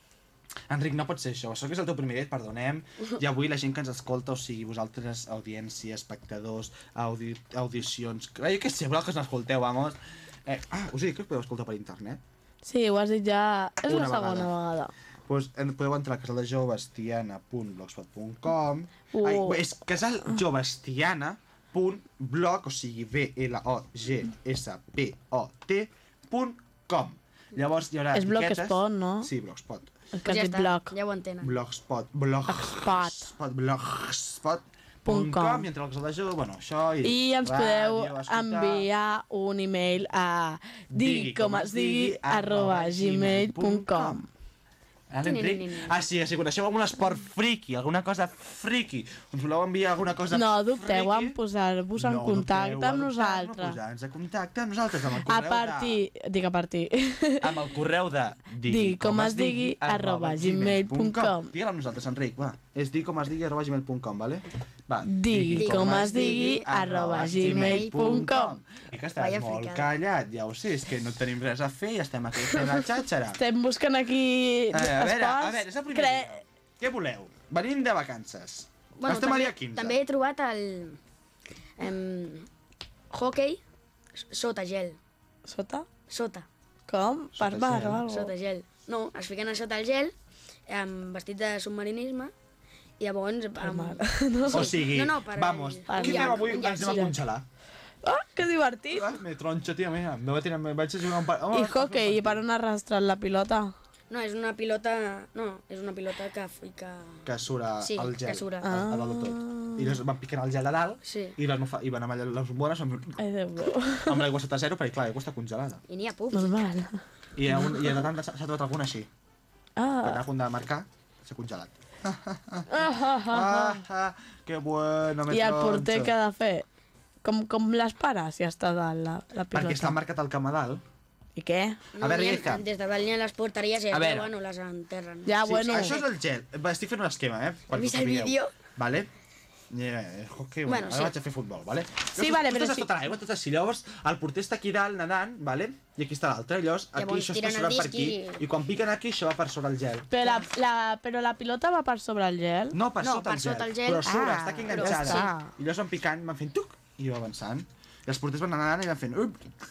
Enric, no pot ser això. Això que és el teu primer dia, et perdonem. I avui la gent que ens escolta, o sigui, vosaltres, audiència, espectadors, audi audicions... Eh, jo què sé, vosaltres que n'escolteu, vamos. Eh, ah, us he dit que us podeu escoltar per internet? Sí, ho has dit ja... És Una la segona vegada. vegada. Pues, en- podeu entrar a casaldejoves.tiana punt blogspot punt com. Uh. Ai, és casaljovestiana punt blog, o sigui, B L O G S P O T punt com. Llavors hi haurà És etiquetes... Blogspot, no? Sí, Blogspot. El que Pues has ja dit està, blog. ja ho entenen. Blogspot. Blogspot. Spot. Blogspot. Punt com. I entre el Casal de Jove, bueno, això... I, I ens podeu ràdio, escoltar. enviar un email a digui com es digui arroba gmail punt com. Eh, Ni, ni, Enric? ni, ni. Ah, sí, si coneixeu algun esport friki, alguna cosa friki, us voleu enviar alguna cosa No dubteu friki? en posar-vos en No contacte dubteu a amb dubtar, nosaltres. No posar-nos en contacte amb nosaltres, amb el A correu partir... Dic a partir. de... Amb el correu de... Digui com es digui, arroba gmail punt com. Digue-la amb nosaltres, Enric, va. És digui com es digui, arroba gmail punt com, vale? Va. Digui com es digui, arroba gmail punt com. I que estàs Vaya molt fricada. callat, ja ho sé, és que no tenim res a fer i estem aquí fent el xatxara. Estem buscant aquí A veure, a veure, a esports. veure, és el primer Cre... dia. Què voleu? Venim de vacances. Bueno, Estem al també, dia quinze. també he trobat el... Em, hockey sota gel. Sota? Sota. Com? Per Sota mar gel. o alguna Sota gel. No, es fiquen a sota el gel amb vestit de submarinisme i llavors... Amb... No. O sigui, No, no, per vamos, el- per què el fem llac, avui? un llac, Ens anem sí. a congelar. Ah, que divertit. Ah, me tronxa, tia meva. Em vaig, tirar, vaig a jugar un par... I hockey, i per on arrastren la pilota? No, és una pilota... No, és una pilota que fica... Que sura Sí, el gel. que sura. A, a dalt de tot. I llavors van picant el gel a dalt Sí. i, les, no fa- i van amb allà les bombones amb, Ai, Déu meu. amb l'aigua sota zero perquè, clar, l'aigua està congelada. I n'hi ha pups. Normal. I, a un, i de tant s'ha s'ha trobat algun així. Quan Ah. era a punt de marcar, s'ha congelat. Ah, ah, ah. Ah, ah, que bueno, me I el porter què tronxa. ha de fer? Com, com les para si està dalt la, la pilota? Perquè està marcat el camp a dalt. I què? A veure, n'hi ha- Iza. Des de dalt n'hi ha les porteries i A es veure. veuen o les enterren. Ja, Sí, bueno. Això és el gel. Va, estic fent un esquema, eh? Has vist el vídeo? Vale? Eh, hockey, bueno, Bueno, ara sí. vaig a fer futbol, vale? Sí, vale, però tu sí. estàs tota l'aigua, tot així. Llavors, el porter està aquí dalt nedant, vale? I aquí està l'altre. Llavors, aquí Llavors això està tiren el sobre per disc aquí. i- I quan piquen aquí, això va per sobre el gel. Però la, la, però la pilota va per sobre el gel? No, per No, sota, per el, gel. sota el gel. Però surt, Ah, està aquí però enganxada. està. I llavors van picant, van fent tuc, i va avançant. I els porters van nedant i van fent...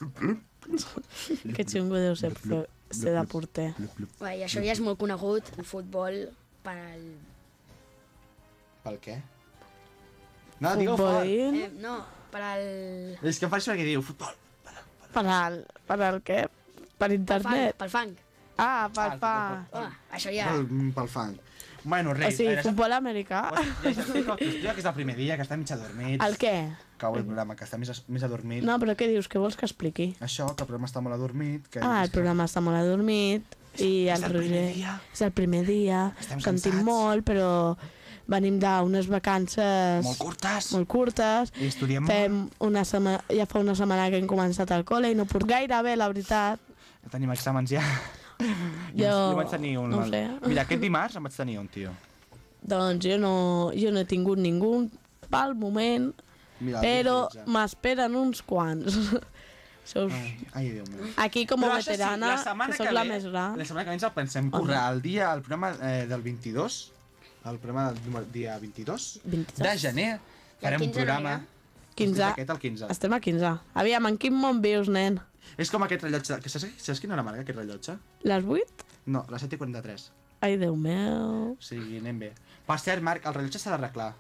Que xungo deu ser, fer, ser de porter. Bé, I això ja és molt conegut, el futbol, per al... Pel què? No, digue-ho fort. Futbolín? Eh, no, per al... És que em fa això que diu futbol. Per al, per al què? Per Pel fang, internet? pel fang. Ah, per Ah, fa... Oh, això ja... Pel, pel fang. Bueno, O res. sigui, a veure, futbol americà? Ja, ja, ja, ja que és el primer dia, que està mig adormit. El què? Cau el programa, que està més, més adormit. No, però què dius? Què vols que expliqui? Això, que el programa està molt adormit. Que Ah, el programa està molt adormit i És el el primer Roger... dia. És el primer dia. Estem Sentim cansats. molt, però venim d'unes vacances Molt curtes. molt curtes. I estudiem molt. Fem una setmana, ja fa una setmana que hem començat al col·le i no puc gaire bé, la veritat. Tenim exàmens ja. Jo jo vaig tenir un... no ho sé. Mira, aquest dimarts em vaig tenir un, tio. Doncs jo no, jo no he tingut ningú pel moment, Mira, el però dia tretze. m'esperen uns quants. Seus... Ai, ai, Déu meu. Aquí com a Però això sí, veterana, la setmana que sóc que la ve- més gran. La setmana que ve ens el pensem currar. El dia, el programa eh, del vint-i-dos, el programa del número- dia vint-i-dos vint-i-dos. de gener, farem un quinze no programa... quinze. És aquest, el quinze. Estem a quinze. Aviam, en quin món vius, nen? És com aquest rellotge... Que saps, saps quina hora marca aquest rellotge? Les vuit? No, les set i quaranta-tres. Ai, Déu meu. O sigui, anem bé. Per cert, Marc, el rellotge s'ha d'arreglar.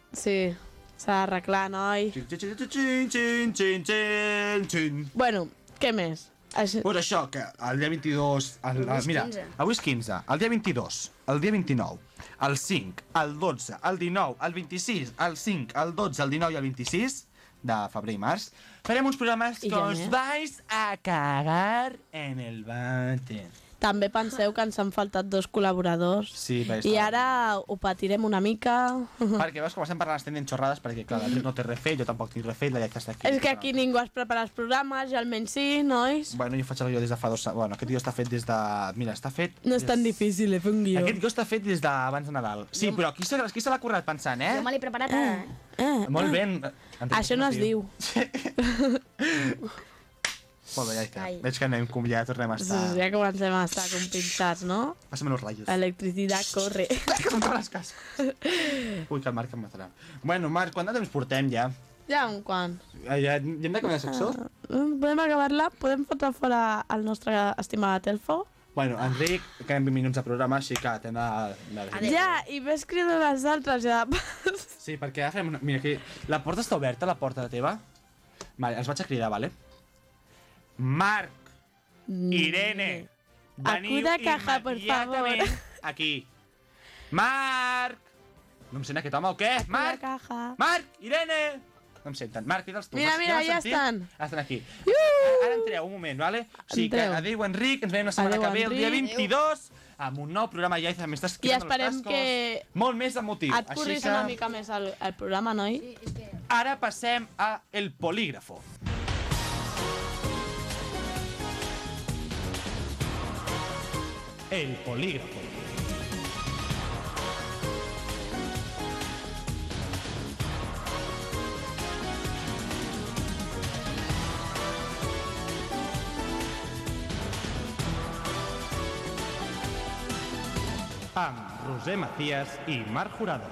Sí, s'ha d'arreglar, noi. Xin, xin, xin, xin, xin, xin, xin, xin. Bueno, què més? Això... Pues això, que el dia vint-i-dos... El, el, Avui és mira, quinze. avui és quinze. El dia vint-i-dos, el dia vint-i-nou, el cinc, el dotze, el dinou, el vint-i-sis, el cinc, el dotze, el dinou i el vint-i-sis de febrer i març farem uns programes I que us gener. vais a cagar en el bate. També penseu que ens han faltat dos col·laboradors. Sí, perquè I està- ara ho patirem una mica. Perquè veus com estem parlant, estem dient xorrades, perquè clar, l'Adrià no té res fet, jo tampoc tinc res fet, la Llaita està aquí. És que aquí ningú es prepara els programes, jo almenys sí, nois. Bueno, jo faig el guió des de fa dos... se- Bueno, aquest guió està fet des de... Mira, està fet... No és tan des- difícil, eh, fer un guió. Aquest guió està fet des d'abans de Nadal. Sí, però qui se, qui se l'ha currat pensant, eh? Jo me l'he preparat ara. Eh, Molt eh. ben. Entenc Això que no es diu. Molt bé, ja està. Ai. Veig que anem, com ja tornem a estar... Ja comencem a estar compinxats, no? Pásame los rayos. Electricitat corre. Que no les cascos. Ui, que el Marc em matarà. Bueno, Marc, quant de temps portem ja? Ja un quant. Ja, ja, ja hem d'acabar la secció? Podem acabar-la? Podem fotre fora el nostre estimat Elfo? Bueno, Enric, queden vint minuts de programa, així que t'hem de... de... Ja, i ves cridant les altres, ja. Sí, perquè ara farem una... Mira, aquí... La porta està oberta, la porta teva? Vale, els vaig a cridar, vale? Marc, Irene, veniu Acuda a caja, por immediatament favor. aquí. Marc! No em sent aquest home o què? La Marc! caja. Marc! Irene! No em senten. Marc, crida'ls tu. Mira, Vols- mira, m'has ja sentit? estan. Estan aquí. Ara, ara entreu, un moment, vale? O sigui que Entreu. adéu, Enric, ens veiem la setmana Adéu, que ve, el dia Enric. vint-i-dos, amb un nou programa ja m'estàs I cridant els esperem cascos. que Molt més emotiu. et curris una mica més el, el programa, noi? Ara passem a El Polígrafo. El Polígrafo. Amb Roser Macías i Marc Jurado.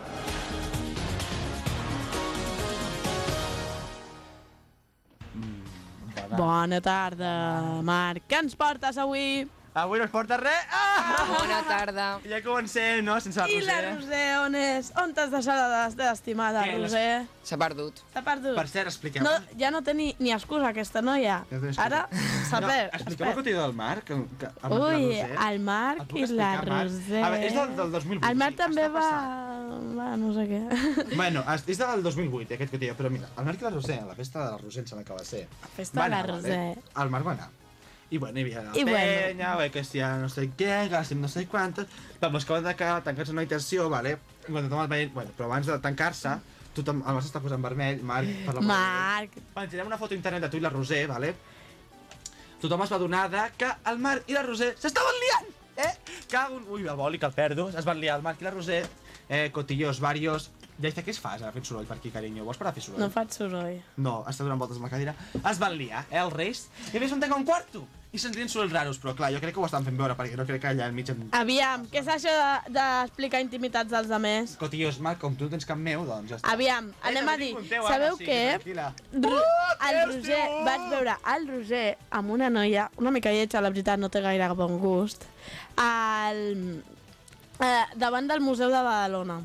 Bona tarda, Marc. Què ens portes avui? Avui no es porta res. Ah! Bona tarda. Ja comencem, no? Sense la I la Roser. Roser, on és? On t'has deixat la de l'estimada Què, les- Roser? S'ha perdut. S'ha perdut? Per cert, expliqueu... No, ja no té ni, ni excusa, aquesta noia. Ja té excusa. Ara s'ha No, perdut. expliqueu el cotilló del Marc. Que, que, el Marc i la Ui, Roser. el Marc El puc i la explicar, Marc? Roser. A veure, és del, del dos mil vuit. El Marc sí, també està va... passat. va... no sé què. Bueno, és és del dos mil vuit, aquest cotilló, però mira, el Marc i la Roser, la festa de la Roser em sembla que va ser. Festa Va de la anar, Roser. Vale? El Marc va anar. I bueno, hi havia la I bueno. penya, bueno. que si ja no sé què, que hacíem no sé quantes... Vam acabar de quedar tancats en una habitació, vale? I quan tothom el veient, bueno, però abans de tancar-se, tothom, el Marc està posant vermell, Marc, per la Marc, Penjarem una foto a internet de tu i la Roser, vale? Tothom es va adonar de que el Marc i la Roser s'estaven liant! Eh? Cago en... Ui, el boli, que el perdo. Es van liar el Marc i la Roser. Eh, cotillos varios. Jaisa, què es fas ara fent soroll per aquí, carinyo? Vols parar a fer soroll? no faig soroll. No, està donant voltes amb la cadira. Es van liar, eh, els reis. I a més van tancar un quarto. I sentirien sorolls raros, però clar, jo crec que ho estan fent veure, perquè no crec que allà enmig... En... Aviam, què és això de- d'explicar intimitats dels altres? Cotillos, Marc, com tu no tens cap meu, doncs ja està. Aviam, anem a dir, sabeu què? Ru el Roger, vaig veure el Roger amb una noia, una mica lletja, la veritat, no té gaire bon gust, al, eh, davant del Museu de Badalona.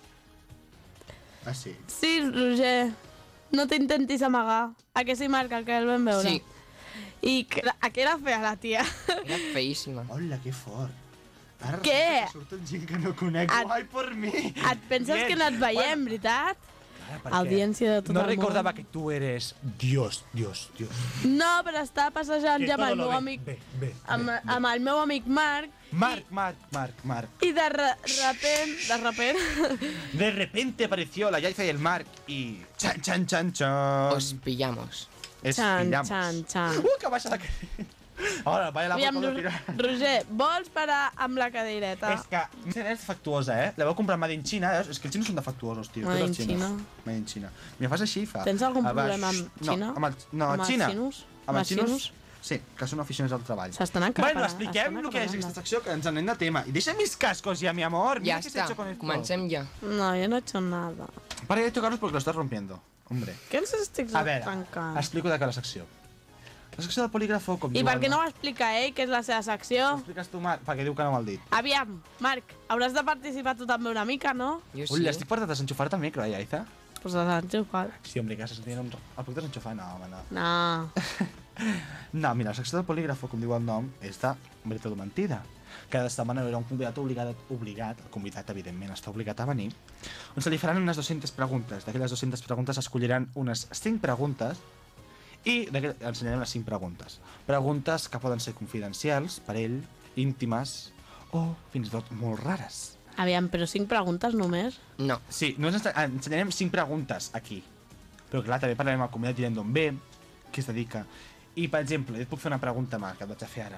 Ah, sí? Sí, Roger, no t'intentis amagar. A què s'hi marca el que el vam veure? Sí. I que, a què era fea la tia? Era feíssima. Hola, que fort. Ara Què? resulta que surten gent que no conec. Et- Ai, per mi! Et penses Bien. que no et veiem, Bueno, veritat? ara, perquè Audiència de tot no el món. recordava que tu eres Dios, Dios, Dios. No, però estava passejant Que ja amb todo el lo meu ve, amic, ve, ve, amb, ve, ve. amb el meu amic Marc, Marc, Marc, Marc, Marc. i de re- repent, de repent, De repente apareció la Yaiza y el Marc y... Chan, chan, chan, chan. Os pillamos. Es xan, pillamos. xan, xan. Uh, que baixa la cadira. Ahora, vaya la Aviam, boca Ro- de tirar. Roger, vols parar amb la cadeireta? És que és defectuosa, eh? La vau comprar Made in China, eh? És que els xinos són defectuosos, tio. Made tots in els xinos. China. Made in China. Mira, fas així i fa... Tens algun a baix. problema amb Xina? No, amb el, no, Amb els Xina. xinos? Amb Amb els els xinos? xinos? Sí, que són aficionats al treball. S'estan acaparant. Bueno, expliquem el que és aquesta secció, que ens anem de tema. I deixa mis cascos ya, mi amor. Mira Ya que se está. hecho con esto. Comencem ja. No, yo no he hecho nada. Para de tocarlos porque lo estás rompiendo. Hombre. Què els estic A veure, tancant? explico de què la secció. La secció del polígrafo, com I diu per el què no Marc- ho explica ell, que és la seva secció? Ho expliques tu, Marc? Perquè diu que no m'ha dit. Aviam, Marc, hauràs de participar tu també una mica, no? Jo Ui, sí. estic per desenxufar-te el micro, eh, Yaiza? Pues has enxufat. Sí, hombre, que se sentien un... El puc desenxufar? No, home, no. No. No, mira, la secció del polígrafo, com diu el nom, és de veritat o mentida. Cada setmana hi haurà un convidat obligat, obligat, el convidat, evidentment, està obligat a venir, on se li faran unes dues-centes preguntes. D'aquelles dues-centes preguntes escolliran unes cinc preguntes i ensenyarem les cinc preguntes. Preguntes que poden ser confidencials per ell, íntimes o fins i tot molt rares. Aviam, però cinc preguntes només? No. Sí, no ens ensenyarem cinc preguntes aquí. Però clar, també parlarem amb el convidat, direm d'on ve, qui es dedica. I, per exemple, jo et puc fer una pregunta, Marc, que et vaig a fer ara.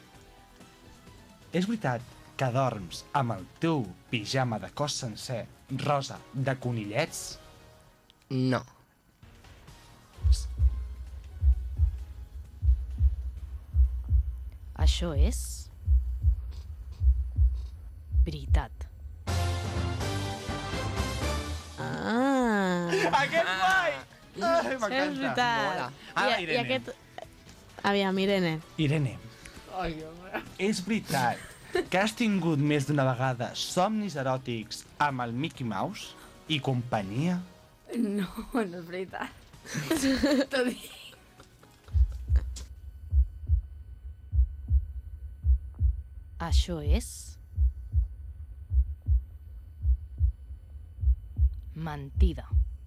És veritat que dorms amb el teu pijama de cos sencer rosa de conillets? No. Això és... veritat. Ah. Aquest guai! Ai, És veritat. Mola. Ara, I, Irene. I aquest... Aviam, Irene. Irene, és veritat que has tingut més d'una vegada somnis eròtics amb el Mickey Mouse i companyia? No, no és veritat. T'ho dic. Això és... mentida.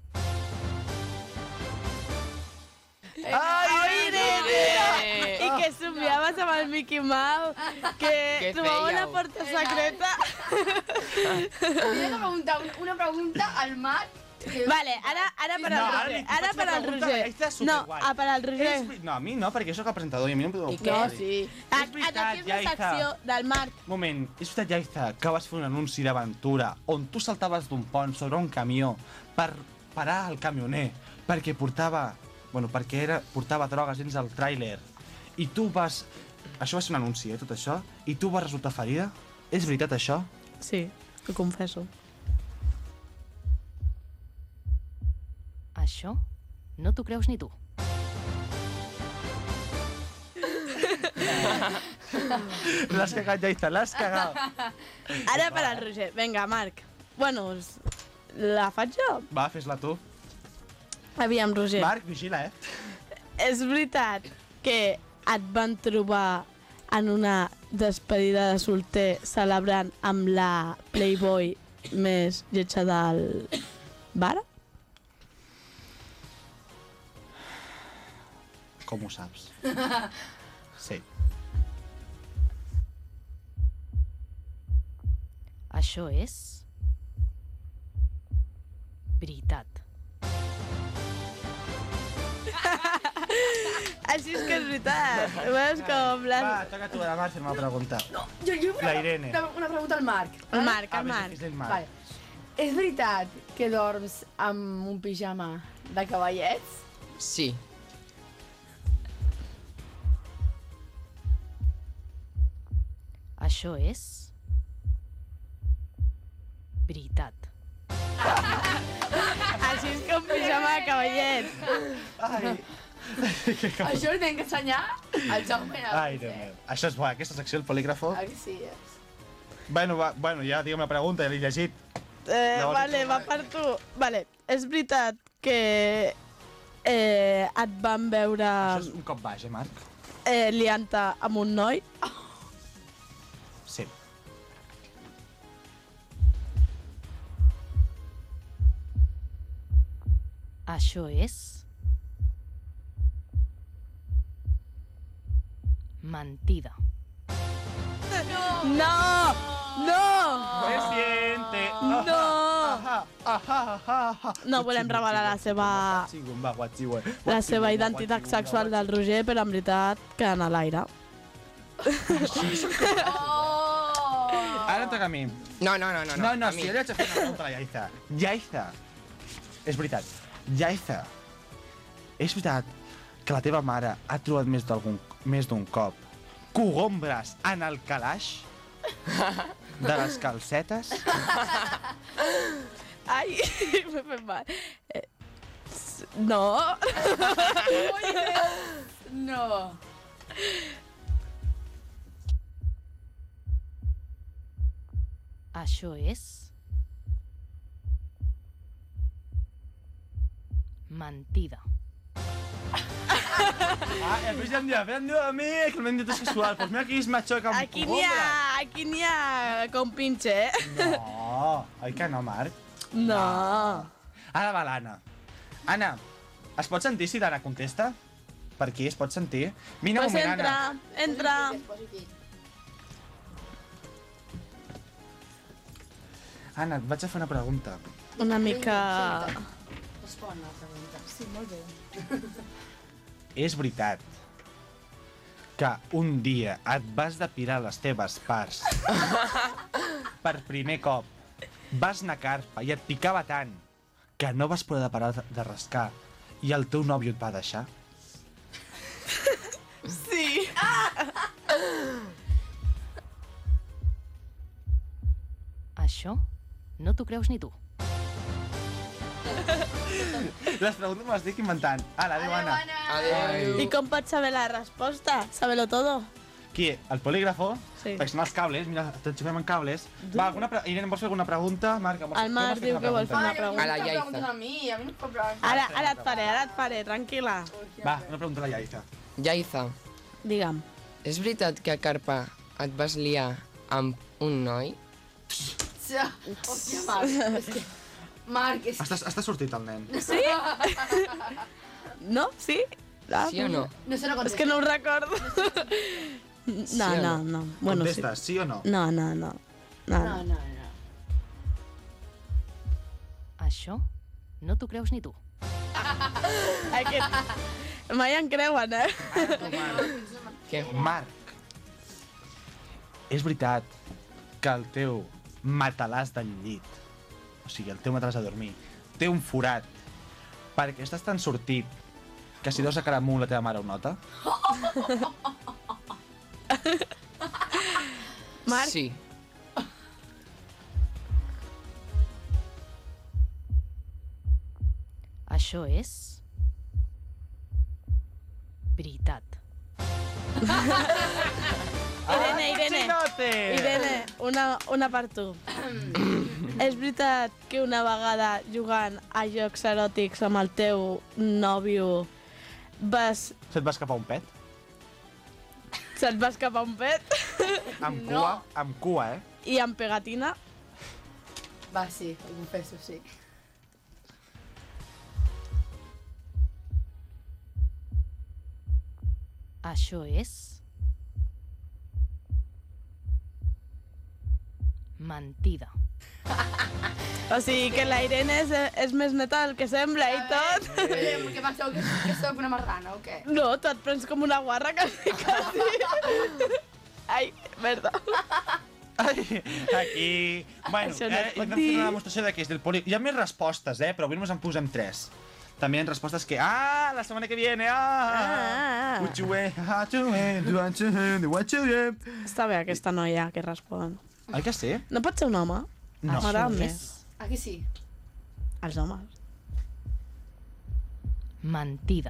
Ai, Irene! I que somiaves amb el Mickey Mouse, que Què trobava una fèieu? porta secreta. Tenia que preguntar una, una pregunta al Marc. Vale, ara, ara per al No, ara Roger. li Ara faig per una al pregunta, Roger. aquesta és No, superguai. ah, per al Roger. És veri- No, a mi no, perquè jo soc el presentador i a mi no em podeu I què? fer. Sí. A- És veritat, Aquí és la Yaiza. secció del Marc. Moment, és veritat, Yaiza, que vas fer un anunci d'aventura on tu saltaves d'un pont sobre un camió per parar el camioner perquè portava... Bueno, perquè era, portava drogues dins el tràiler i tu vas... Això va ser un anunci, eh, tot això? I tu vas resultar ferida? És veritat, això? Sí, ho confesso. Això no t'ho creus ni tu. L'has cagat, Yaiza, l'has cagat. Ara per al Roger. Vinga, Marc. Bueno, s- la faig jo? Va, fes-la tu. Aviam, Roger. Marc, vigila, eh? És veritat que et van trobar en una despedida de solter celebrant amb la Playboy més lletja del bar? Com ho saps? Sí. Això és... veritat. Així és que és veritat. Veus com la... Va, toca tu, ara, Marc, fer una pregunta. No, jo, jo La Irene. Una, una pregunta al Marc. El Marc, Ah, el ves, Marc. és el Marc. Vale. És veritat que dorms amb un pijama de cavallets? Sí. Això és... veritat. Així és que un pijama de cavallet. Ai. Això ho tinc que ensenyar al Jaume. Ai, Déu meu. Això és bo, aquesta secció, el polígrafo. Ah, que sí, és. Bueno, va, bueno, ja digue'm la pregunta, ja l'he llegit. Eh, Llavors, vale, ets va per tu. Vale, és veritat que eh, et van veure Això és un cop baix, eh, Marc? eh, liant-te amb un noi? Sí. Això és... mentida. No! No! Se siente. No! Ajá, ajá, ajá, ajá. No volem revelar la seva, la seva identitat sexual del Roger, però en veritat queden a l'aire. Oh! Ara em toca a mi. No, no, no, no. No, no, a si mi. jo li haig de fer una pregunta a la Yaiza. Yaiza. És veritat. Yaiza. És veritat que la teva mare ha trobat més d'algun més d'un cop cogombres en el calaix de les calcetes? Ai, m'he fet mal. Eh, s- no. No. Això és... mentida. Ah, i després ja em diu, em diu a mi que el menjat és sexual. Pues mira, aquí es machoca amb Aquí n'hi ha, aquí n'hi ha com pinche, eh? No, oi que no, Marc? No. Ara va l'Anna. Anna, es pot sentir si l'Anna contesta? Per aquí es pot sentir? Vine un Pues moment, entra, Anna. entra. Anna, et vaig a fer una pregunta. Una mica... Respon la pregunta. Sí, molt bé. És veritat que un dia et vas depilar les teves parts per primer cop, vas anar a carpa i et picava tant que no vas poder parar de rascar i el teu nòvio et va deixar? Sí. Això no t'ho creus ni tu. Les preguntes me les estic inventant. Ala, adéu, Anna. Adéu. I com pots saber la resposta? Sábelo todo. Qui? El polígrafo? Sí. Perquè són els cables, mira, t'enxufem en cables. Va, alguna pre... Irene, vols fer alguna pregunta? Marc, vols... El Marc diu que vol fer una pregunta. A la Yaiza. preguntes a mi, a mi no em pot preguntar. Ara, ara et faré, ara et faré, tranquil·la. Va, una pregunta a la Yaiza. Yaiza, Digue'm. és veritat que a Carpa et vas liar amb un noi? Hòstia, Marc. És que... Marc, és... Està, està sortit el nen. Sí? No? Sí? Ah, Sí o no? No sé, no És contesta. que no ho recordo. No, o no, no? no. Bueno, sí. Contestes, sí o no? No, no, no. No, No, no. no, no. Això no t'ho creus ni tu. Aquest... Mai en creuen, eh? Què? Marc, és veritat que el teu matalàs del llit, o sigui, el teu matalàs de dormir, té un forat perquè estàs tan sortit que si dos a cara amunt la teva mare ho nota? Marc? Sí. Això és... veritat. Irene, Irene. Xinote! Irene, una, una per tu. És veritat que una vegada jugant a jocs eròtics amb el teu nòvio vas... Se't va escapar un pet? se't va escapar un pet Amb cua, amb cua, eh? i amb pegatina? Va, sí, ho confesso, sí. Això és... mentida. O sigui que la Irene és, és més neta del que sembla i tot. Eh, què penseu, que, que sóc una marrana o què? No, tu et prens com una guarra quasi, quasi. Ai, merda. Ai, aquí... Bueno, Això no ara es pot hem fet dir. una demostració de que és del poli... Hi ha més respostes, eh? Però avui només en posem tres. També hi ha respostes que... Ah, la setmana que viene, ah! Ah. What you wear, how you wear, do what you wear, what you wear. Està bé aquesta noia que respon. Oi que sí? No pot ser un home? No. M'agrada Això més. Aquí sí. Els homes. Mentida.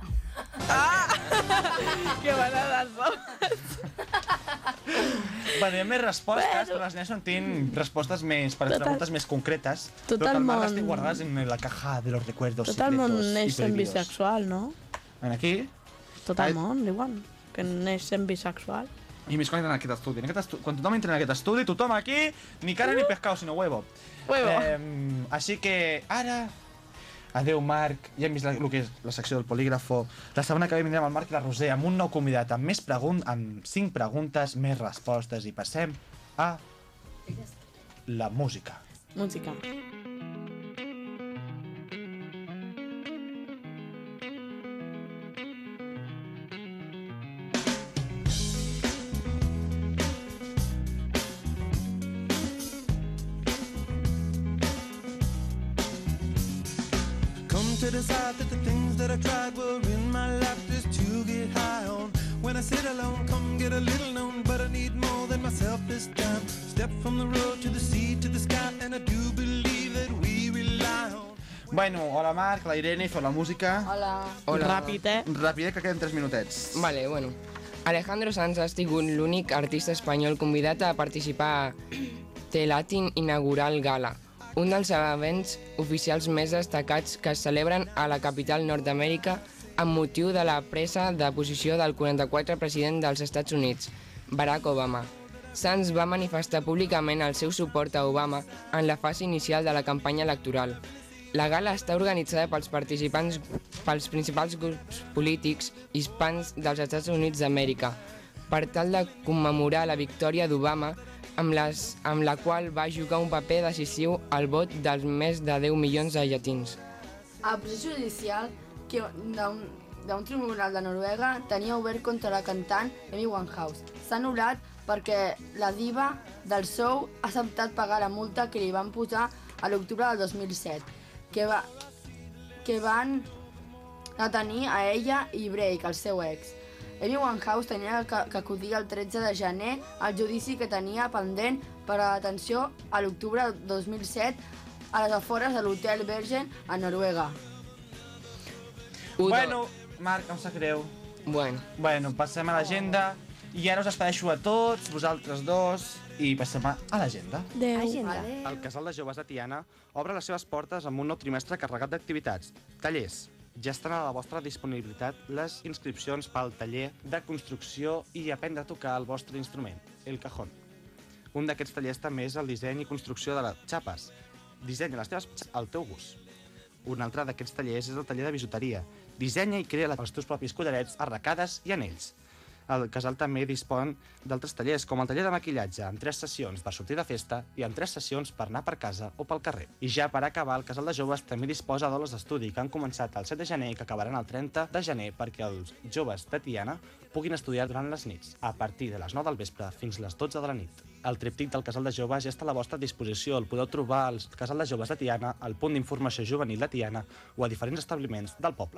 Que bona les homes. Bueno, hi ha més respostes, Bueno. però les nenes no tinc respostes més, per Tot el- preguntes més concretes. tot però que el el Marc món- les té guardades en la caja de los recuerdos Tot el món secretos neix y sent prohibidos. bisexual, no? En aquí, Tot Ai. el món, diuen. Que neix sent bisexual. i més quan entren en aquest estudi. En aquest estu... Quan tothom entra en aquest estudi, tothom aquí, ni cara ni pescado, sinó huevo. Huevo. Eh, així que ara... Adéu, Marc. Ja hem vist la, el que és la secció del polígrafo. La setmana que ve vindrem el Marc i la Roser amb un nou convidat, amb més pregun amb cinc preguntes, més respostes, i passem a la música. Música. Come to decide that the things that I tried were in my life just to get high on. When I sit alone, come get a little known, but I need more than myself this time. Step from the road to the sea to the sky, and I do believe that we rely on. Bueno, hola Marc, la Irene, feu la música. Hola. Hola. Ràpid, eh? Ràpid, que queden tres minutets. Vale, bueno. Alejandro Sanz ha sigut l'únic artista espanyol convidat a participar a The Latin Inaugural Gala, un dels events oficials més destacats que es celebren a la capital nord-amèrica amb motiu de la presa de posició del quaranta-quatre president dels Estats Units, Barack Obama. Sanz va manifestar públicament el seu suport a Obama en la fase inicial de la campanya electoral. La gala està organitzada pels participants pels principals grups polítics hispans dels Estats Units d'Amèrica, per tal de commemorar la victòria d'Obama, amb, les, amb la qual va jugar un paper decisiu al vot dels més de deu milions de llatins. El procés judicial que d'un d'un tribunal de Noruega tenia obert contra la cantant Amy Winehouse. S'ha anul·lat perquè la diva del show ha acceptat pagar la multa que li van posar a l'octubre del dos mil set, que, va, que van detenir a ella i Break, el seu ex. Amy Winehouse tenia que, que acudir el tretze de gener al judici que tenia pendent per a la detenció a l'octubre del dos mil set a les afores de l'Hotel Virgin a Noruega. Bueno, Marc, em sap greu. Bueno. Bueno, passem a l'agenda i ara us despedeixo a tots, vosaltres dos, i passem a l'agenda. Adéu. El Casal de Joves de Tiana obre les seves portes amb un nou trimestre carregat d'activitats. Tallers. Ja estan a la vostra disponibilitat les inscripcions pel taller de construcció i aprendre a tocar el vostre instrument, el cajón. Un d'aquests tallers també és el disseny i construcció de les xapes. Dissenya les teves xapes al teu gust. Un altre d'aquests tallers és el taller de bisuteria. Dissenya i crea els teus propis collarets, arracades i anells. El casal també dispon d'altres tallers, com el taller de maquillatge, amb tres sessions per sortir de festa i amb tres sessions per anar per casa o pel carrer. I ja per acabar, el Casal de Joves també disposa d'aules d'estudi que han començat el set de gener i que acabaran el trenta de gener perquè els joves de Tiana puguin estudiar durant les nits, a partir de les nou del vespre fins les dotze de la nit. El tríptic del Casal de Joves ja està a la vostra disposició. El podeu trobar al Casal de Joves de Tiana, al punt d'informació juvenil de Tiana o a diferents establiments del poble.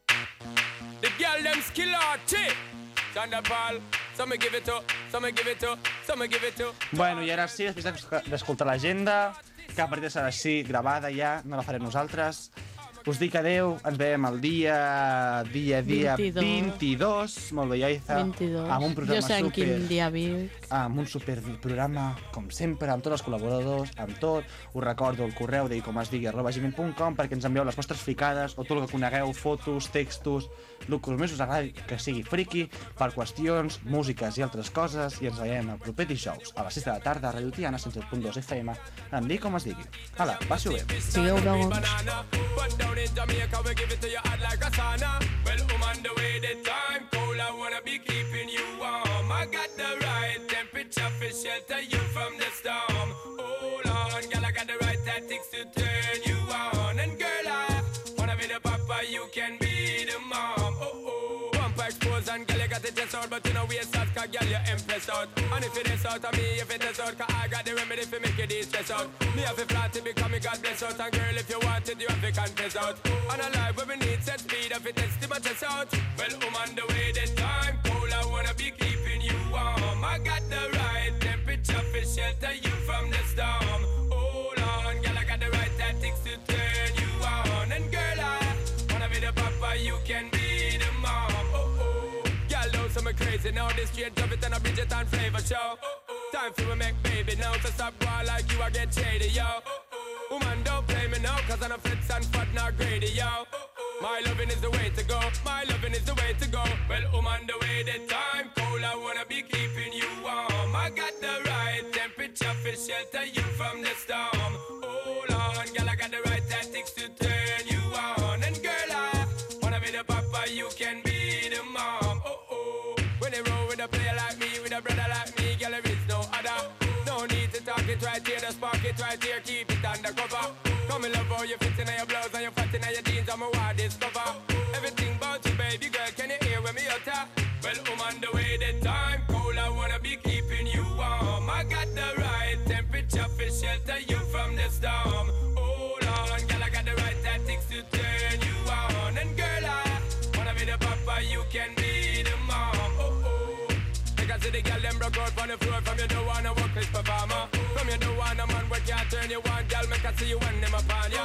The girl them skill arty. Thunderball. Some give it up, some give it up, some give it up. Bueno, i ara sí, després d'escoltar l'agenda, que a partir de serà així, gravada ja, no la farem nosaltres. Us dic adeu, ens veiem el dia, dia, dia vint-i-dos, molt bé, Yaiza, vint-i-dos. amb un programa jo sé en super... quin dia vic. Amb un super programa, com sempre, amb tots els col·laboradors, amb tot. Us recordo el correu de com es digui, arroba gmail punt com, perquè ens envieu les vostres fricades, o tot el que conegueu, fotos, textos, el que més us agradi que sigui friki, per qüestions, músiques i altres coses, i ens veiem el proper dijous, a les sis de la tarda, a Radio Tiana, cent set punt dos F M, em dic com es digui. Hala, passi-ho bé. Sigueu bons. Down in Jamaica, we give it to you hot like a sauna. Well, woman, the way the time cold, I wanna be keeping you warm. I got the right temperature for shelter you from the storm. Hold on, girl, I got the right tactics to turn you on. And girl, I wanna be the papa, you can be the mom. Oh, oh. Bumper expose and girl, you got the chest out, but you know we out, cause girl, you impress out. And if it is out of me, if it is out, cause I got the remedy for make you de-stress out. Me have a flat to become me God bless out. And girl, if you want it, you have to confess out. And a life where we need set speed, if it is to my chest out. Well, I'm on the way, the time cold, I wanna be keeping you warm. I got the right temperature for shelter you from the storm. Hold on, girl, I got the right tactics to turn you on. And girl, I wanna be the papa, you can be the mom. Oh, oh. Girl, know some crazy now, this straight drop it and a Bridget and flavor show. Time for we make baby now, so stop boy like you, I get shady, yo. Woman, don't play me now, cause I'm a fits and fat, not greedy, yo. My loving is the way to go, my loving is the way to go. Well, woman, the way the time cold, I wanna be keeping you warm. I got the right temperature for shelter you from the storm. Hold on, girl, I got the right tactics to turn you on. And girl, I wanna be the papa, you can be the mom. Oh, oh. When they roll with a player like me, with a brother like me, girl, there is no other. No need to talk it right here, the spark it right here, keep it undercover. Come in love how you fit in your blouse and you fat in your jeans, I'm a wild discover. Everything about you, baby girl, can you hear when me utter? Well, I'm on the way, the time cold, I wanna be keeping you warm. I got the right temperature for shelter you from the storm. Hold on, girl, I got the right tactics to turn you on. And girl, I wanna be the papa, you can be the mom. Oh, oh. I can see the girl them broke out on the floor. From you don't wanna work this performer. From you don't wanna man what can't turn you on. Girl, make I see you when them upon ya.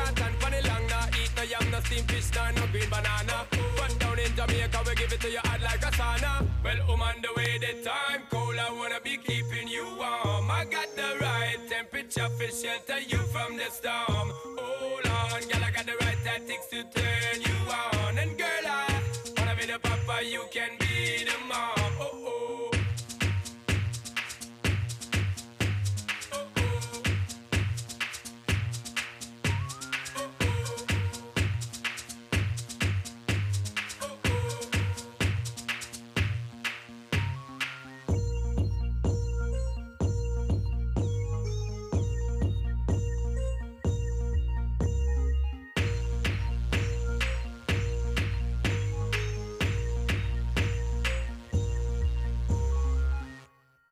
can't stand for the long, nah. Eat no yam, no steamed fish, nah, no green banana. But down in Jamaica, we give it to you hot like a sauna. Well, um, on the way, the time cold, I wanna be keeping you warm. I got the right temperature for shelter you from the storm. Hold on, girl, I got the right tactics to turn you on. And girl, I wanna be the papa you can be.